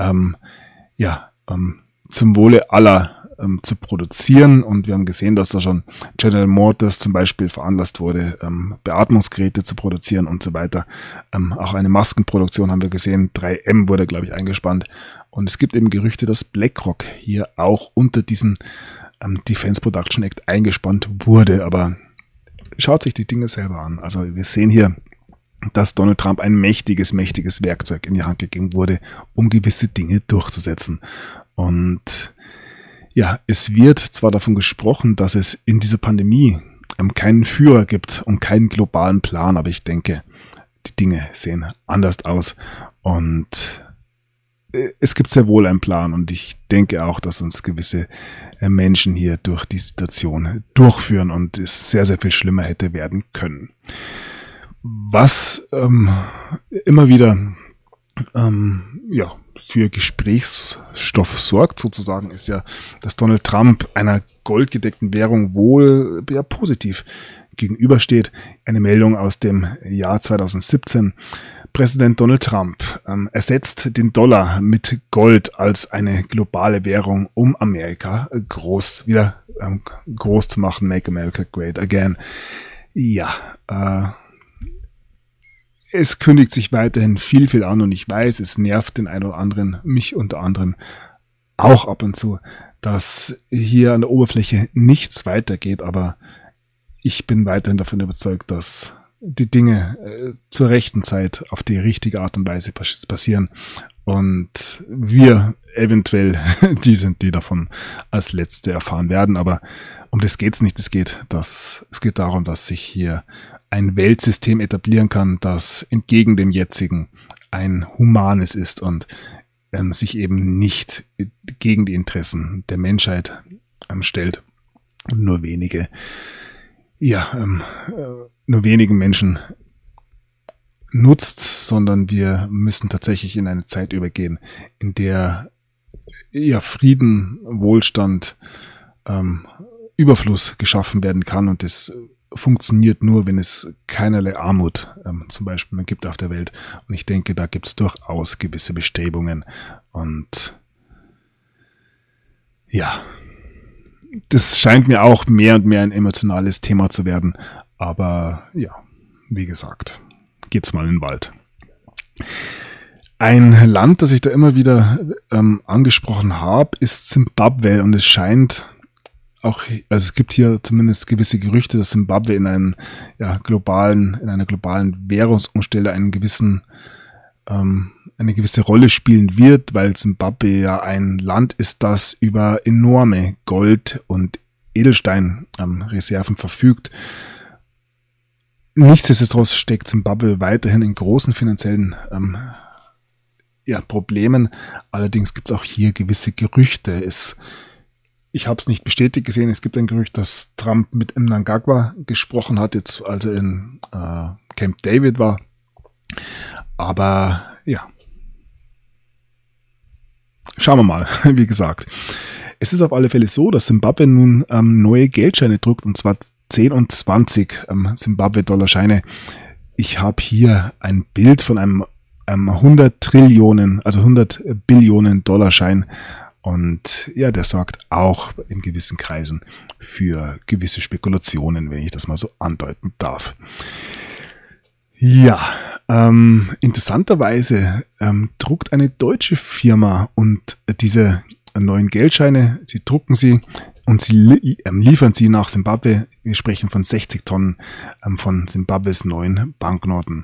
zum Wohle aller zu produzieren. Und wir haben gesehen, dass da schon General Motors zum Beispiel veranlasst wurde, Beatmungsgeräte zu produzieren und so weiter. Auch eine Maskenproduktion haben wir gesehen. 3M wurde, glaube ich, eingespannt. Und es gibt eben Gerüchte, dass BlackRock hier auch unter diesen Defense Production Act eingespannt wurde. Aber schaut sich die Dinge selber an. Also wir sehen hier, dass Donald Trump ein mächtiges Werkzeug in die Hand gegeben wurde, um gewisse Dinge durchzusetzen. Und ja, es wird zwar davon gesprochen, dass es in dieser Pandemie keinen Führer gibt und keinen globalen Plan, aber ich denke, die Dinge sehen anders aus und es gibt sehr wohl einen Plan, und ich denke auch, dass uns gewisse Menschen hier durch die Situation durchführen und es sehr, sehr viel schlimmer hätte werden können. Was immer wieder für Gesprächsstoff sorgt sozusagen, ist ja, dass Donald Trump einer goldgedeckten Währung wohl positiv gegenübersteht. Eine Meldung aus dem Jahr 2017. Präsident Donald Trump ersetzt den Dollar mit Gold als eine globale Währung, um Amerika groß zu machen. Make America Great Again. Ja, es kündigt sich weiterhin viel an, und ich weiß, es nervt den einen oder anderen, mich unter anderem auch ab und zu, dass hier an der Oberfläche nichts weitergeht, aber ich bin weiterhin davon überzeugt, dass die Dinge zur rechten Zeit auf die richtige Art und Weise passieren und wir eventuell die sind, die davon als Letzte erfahren werden, aber um das geht's nicht. Es geht darum, dass sich hier ein Weltsystem etablieren kann, das entgegen dem jetzigen ein humanes ist und sich eben nicht gegen die Interessen der Menschheit stellt und nur wenigen Menschen nutzt, sondern wir müssen tatsächlich in eine Zeit übergehen, in der Frieden, Wohlstand, Überfluss geschaffen werden kann, und das funktioniert nur, wenn es keinerlei Armut zum Beispiel mehr gibt auf der Welt. Und ich denke, da gibt es durchaus gewisse Bestrebungen. Und ja, das scheint mir auch mehr und mehr ein emotionales Thema zu werden. Aber ja, wie gesagt, geht's mal in den Wald. Ein Land, das ich da immer wieder angesprochen habe, ist Zimbabwe, und es scheint auch, also es gibt hier zumindest gewisse Gerüchte, dass Zimbabwe in einer globalen Währungsumstellung eine gewisse Rolle spielen wird, weil Zimbabwe ja ein Land ist, das über enorme Gold- und Edelsteinreserven verfügt. Nichtsdestotrotz steckt Zimbabwe weiterhin in großen finanziellen Problemen. Allerdings gibt es auch hier gewisse Gerüchte. Ich habe es nicht bestätigt gesehen. Es gibt ein Gerücht, dass Trump mit Mnangagwa gesprochen hat, jetzt als er in Camp David war. Aber ja, schauen wir mal. Wie gesagt, es ist auf alle Fälle so, dass Zimbabwe nun neue Geldscheine druckt, und zwar 10 und 20 Zimbabwe-Dollarscheine. Ich habe hier ein Bild von einem 100 Billionen Dollarschein. Und ja, der sorgt auch in gewissen Kreisen für gewisse Spekulationen, wenn ich das mal so andeuten darf. Ja, interessanterweise druckt eine deutsche Firma und diese neuen Geldscheine, sie drucken sie und sie liefern sie nach Zimbabwe. Wir sprechen von 60 Tonnen von Zimbabwes neuen Banknoten.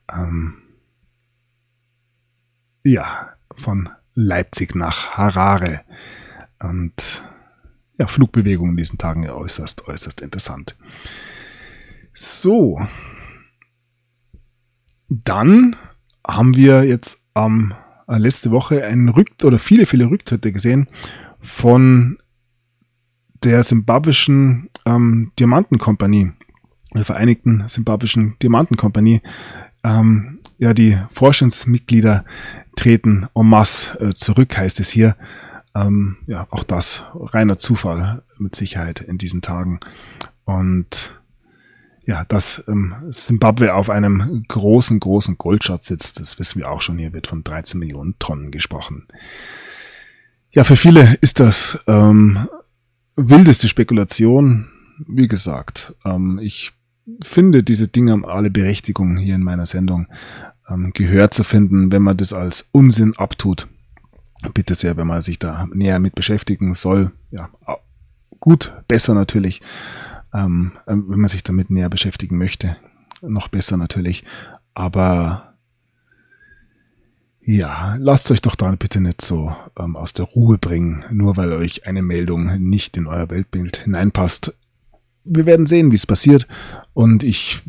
Von Leipzig nach Harare. Und ja, Flugbewegungen in diesen Tagen äußerst interessant. So. Dann haben wir jetzt letzte Woche viele Rücktritte gesehen von der simbabwischen Diamantenkompanie, der Vereinigten Simbabwischen Diamantenkompanie. Die Vorstandsmitglieder treten en masse zurück, heißt es hier. Auch das reiner Zufall mit Sicherheit in diesen Tagen. Und ja, dass Zimbabwe auf einem großen Goldschatz sitzt, das wissen wir auch schon. Hier wird von 13 Millionen Tonnen gesprochen. Ja, für viele ist das wildeste Spekulation. Wie gesagt, ich finde, diese Dinge haben alle Berechtigung, hier in meiner Sendung Gehör zu finden. Wenn man das als Unsinn abtut, bitte sehr, wenn man sich da näher mit beschäftigen soll. Ja, gut, besser natürlich. Wenn man sich damit näher beschäftigen möchte, noch besser natürlich. Aber ja, lasst euch doch da bitte nicht so aus der Ruhe bringen, nur weil euch eine Meldung nicht in euer Weltbild hineinpasst. Wir werden sehen, wie es passiert, und ich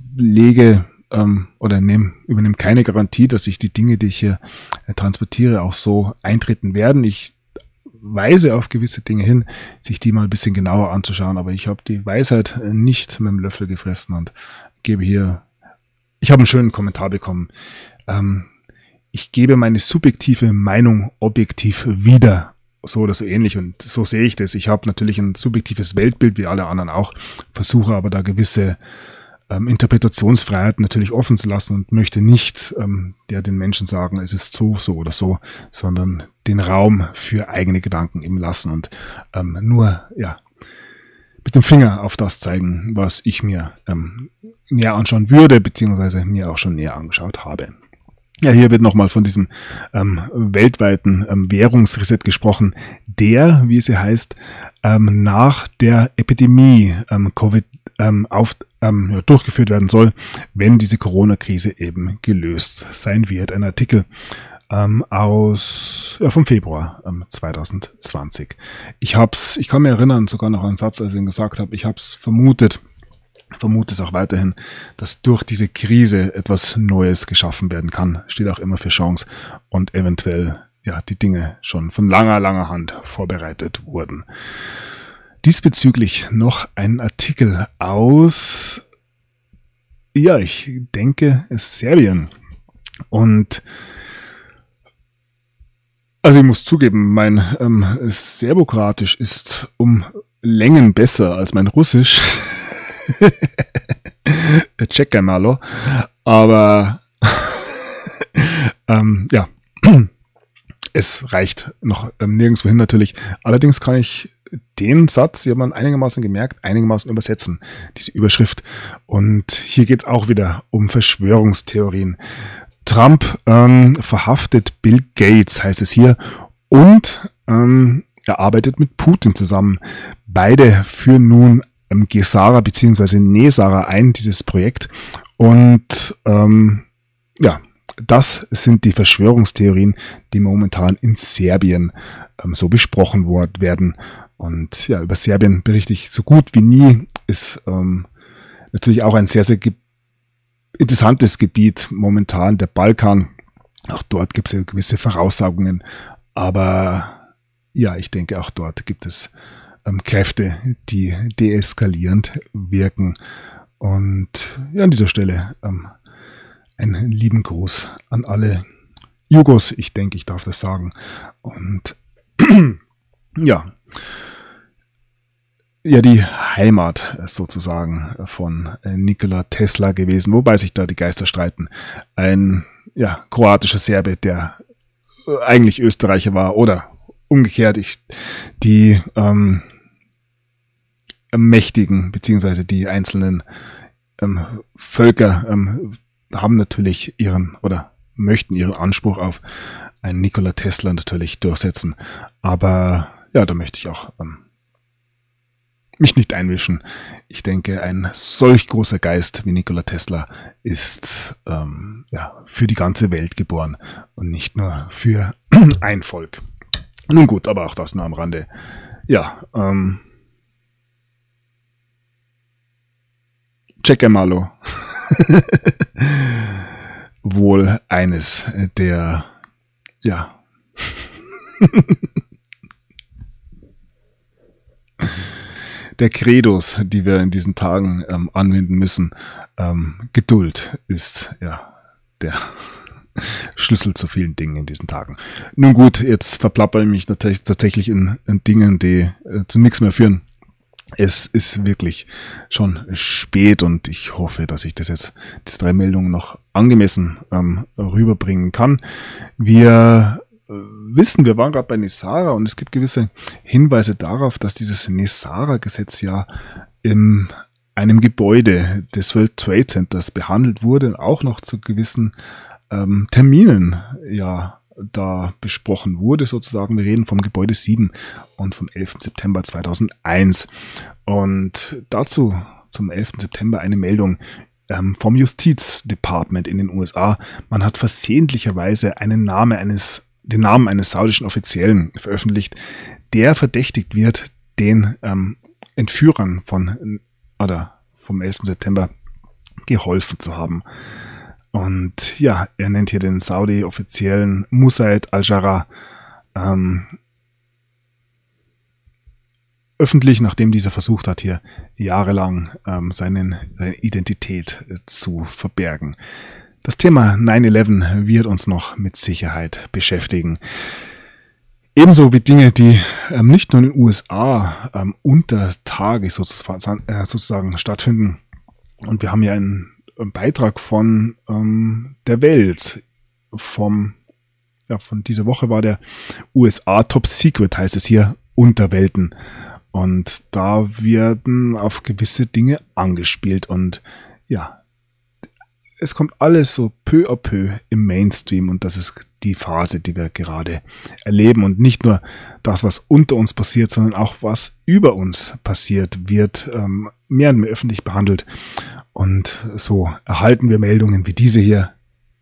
übernehme keine Garantie, dass sich die Dinge, die ich hier transportiere, auch so eintreten werden. Ich weise auf gewisse Dinge hin, sich die mal ein bisschen genauer anzuschauen, aber ich habe die Weisheit nicht mit dem Löffel gefressen und ich habe einen schönen Kommentar bekommen. Ich gebe meine subjektive Meinung objektiv wieder, so oder so ähnlich, und so sehe ich das. Ich habe natürlich ein subjektives Weltbild, wie alle anderen auch, versuche aber da gewisse Interpretationsfreiheit natürlich offen zu lassen und möchte nicht den Menschen sagen, es ist so oder so, sondern den Raum für eigene Gedanken eben lassen und nur mit dem Finger auf das zeigen, was ich mir näher anschauen würde, beziehungsweise mir auch schon näher angeschaut habe. Ja, hier wird nochmal von diesem weltweiten Währungsreset gesprochen, der, wie es hier heißt, nach der Epidemie Covid durchgeführt werden soll, wenn diese Corona-Krise eben gelöst sein wird. Ein Artikel vom Februar 2020. Ich kann mir erinnern, sogar noch einen Satz, als ich ihn gesagt habe, ich habe es vermutet vermute es auch weiterhin, dass durch diese Krise etwas Neues geschaffen werden kann. Steht auch immer für Chance und eventuell ja die Dinge schon von langer Hand vorbereitet wurden. Diesbezüglich noch ein Artikel aus, ja, ich denke, Serbien. Und also ich muss zugeben, mein Serbokroatisch ist um Längen besser als mein Russisch. Czekaj malo. Aber ja, es reicht noch nirgendwo hin natürlich. Allerdings kann ich den Satz, den man einigermaßen gemerkt, einigermaßen übersetzen, diese Überschrift. Und hier geht es auch wieder um Verschwörungstheorien. Trump verhaftet Bill Gates, heißt es hier, und er arbeitet mit Putin zusammen. Beide führen nun Gesara bzw. Nesara ein, dieses Projekt. Und ja, das sind die Verschwörungstheorien, die momentan in Serbien so besprochen werden. Und ja, über Serbien berichte ich so gut wie nie. Ist natürlich auch ein sehr, sehr interessantes Gebiet momentan, der Balkan. Auch dort gibt es ja gewisse Voraussagungen. Aber ja, ich denke, auch dort gibt es Kräfte, die deeskalierend wirken. Und ja, an dieser Stelle einen lieben Gruß an alle Jugos. Ich denke, ich darf das sagen. Und ja, die Heimat sozusagen von Nikola Tesla gewesen, wobei sich da die Geister streiten. Ein kroatischer Serbe, der eigentlich Österreicher war, oder umgekehrt, die Mächtigen beziehungsweise die einzelnen Völker haben natürlich möchten ihren Anspruch auf einen Nikola Tesla natürlich durchsetzen. Aber ja, da möchte ich auch mich nicht einmischen. Ich denke, ein solch großer Geist wie Nikola Tesla ist für die ganze Welt geboren und nicht nur für ein Volk. Nun gut, aber auch das nur am Rande. Ja, Czekaj malo. Wohl eines der, der Credos, die wir in diesen Tagen anwenden müssen. Geduld ist der Schlüssel zu vielen Dingen in diesen Tagen. Nun gut, jetzt verplapper ich mich tatsächlich in Dingen, die zu nichts mehr führen. Es ist wirklich schon spät und ich hoffe, dass ich diese 3 Meldungen noch angemessen rüberbringen kann. Wir wissen, wir waren gerade bei Nesara und es gibt gewisse Hinweise darauf, dass dieses Nesara-Gesetz ja in einem Gebäude des World Trade Centers behandelt wurde und auch noch zu gewissen Terminen da besprochen wurde, sozusagen. Wir reden vom Gebäude 7 und vom 11. September 2001. Und dazu zum 11. September eine Meldung vom Justizdepartement in den USA. Man hat versehentlicherweise den Namen eines saudischen Offiziellen veröffentlicht, der verdächtigt wird, den Entführern vom 11. September geholfen zu haben. Und ja, er nennt hier den Saudi-Offiziellen Musaid al-Jarrah öffentlich, nachdem dieser versucht hat, hier jahrelang seine Identität zu verbergen. Das Thema 9/11 wird uns noch mit Sicherheit beschäftigen. Ebenso wie Dinge, die nicht nur in den USA unter Tage sozusagen stattfinden. Und wir haben ja einen Beitrag von der Welt von dieser Woche war der USA Top Secret, heißt es hier, Unterwelten. Und da werden auf gewisse Dinge angespielt und ja, es kommt alles so peu à peu im Mainstream und das ist die Phase, die wir gerade erleben. Und nicht nur das, was unter uns passiert, sondern auch was über uns passiert, wird mehr und mehr öffentlich behandelt. Und so erhalten wir Meldungen wie diese hier.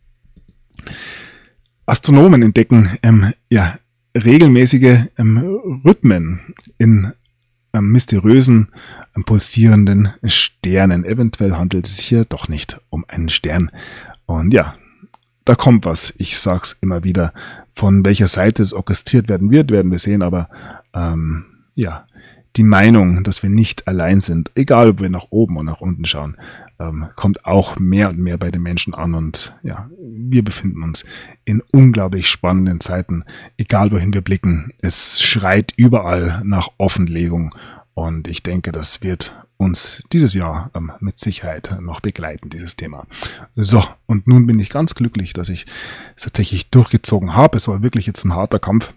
Astronomen entdecken regelmäßige Rhythmen in mysteriösen, pulsierenden Sternen. Eventuell handelt es sich hier doch nicht um einen Stern. Und ja, da kommt was. Ich sag's immer wieder. Von welcher Seite es orchestriert werden wird, werden wir sehen. Aber ja, die Meinung, dass wir nicht allein sind, egal ob wir nach oben oder nach unten schauen, kommt auch mehr und mehr bei den Menschen an. Und ja, wir befinden uns in unglaublich spannenden Zeiten, egal wohin wir blicken. Es schreit überall nach Offenlegung. Und ich denke, das wird uns dieses Jahr mit Sicherheit noch begleiten, dieses Thema. So, und nun bin ich ganz glücklich, dass ich es tatsächlich durchgezogen habe. Es war wirklich jetzt ein harter Kampf.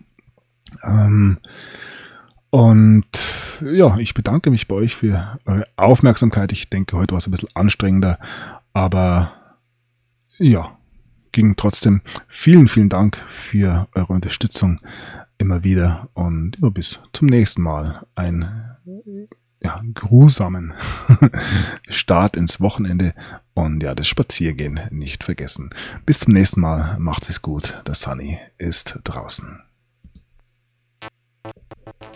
Und ja, ich bedanke mich bei euch für eure Aufmerksamkeit. Ich denke, heute war es ein bisschen anstrengender, aber ja, ging trotzdem. Vielen, vielen Dank für eure Unterstützung immer wieder und ja, bis zum nächsten Mal. Ein grusamen Start ins Wochenende und ja, das Spaziergehen nicht vergessen. Bis zum nächsten Mal. Macht's es gut. Der Sunny ist draußen.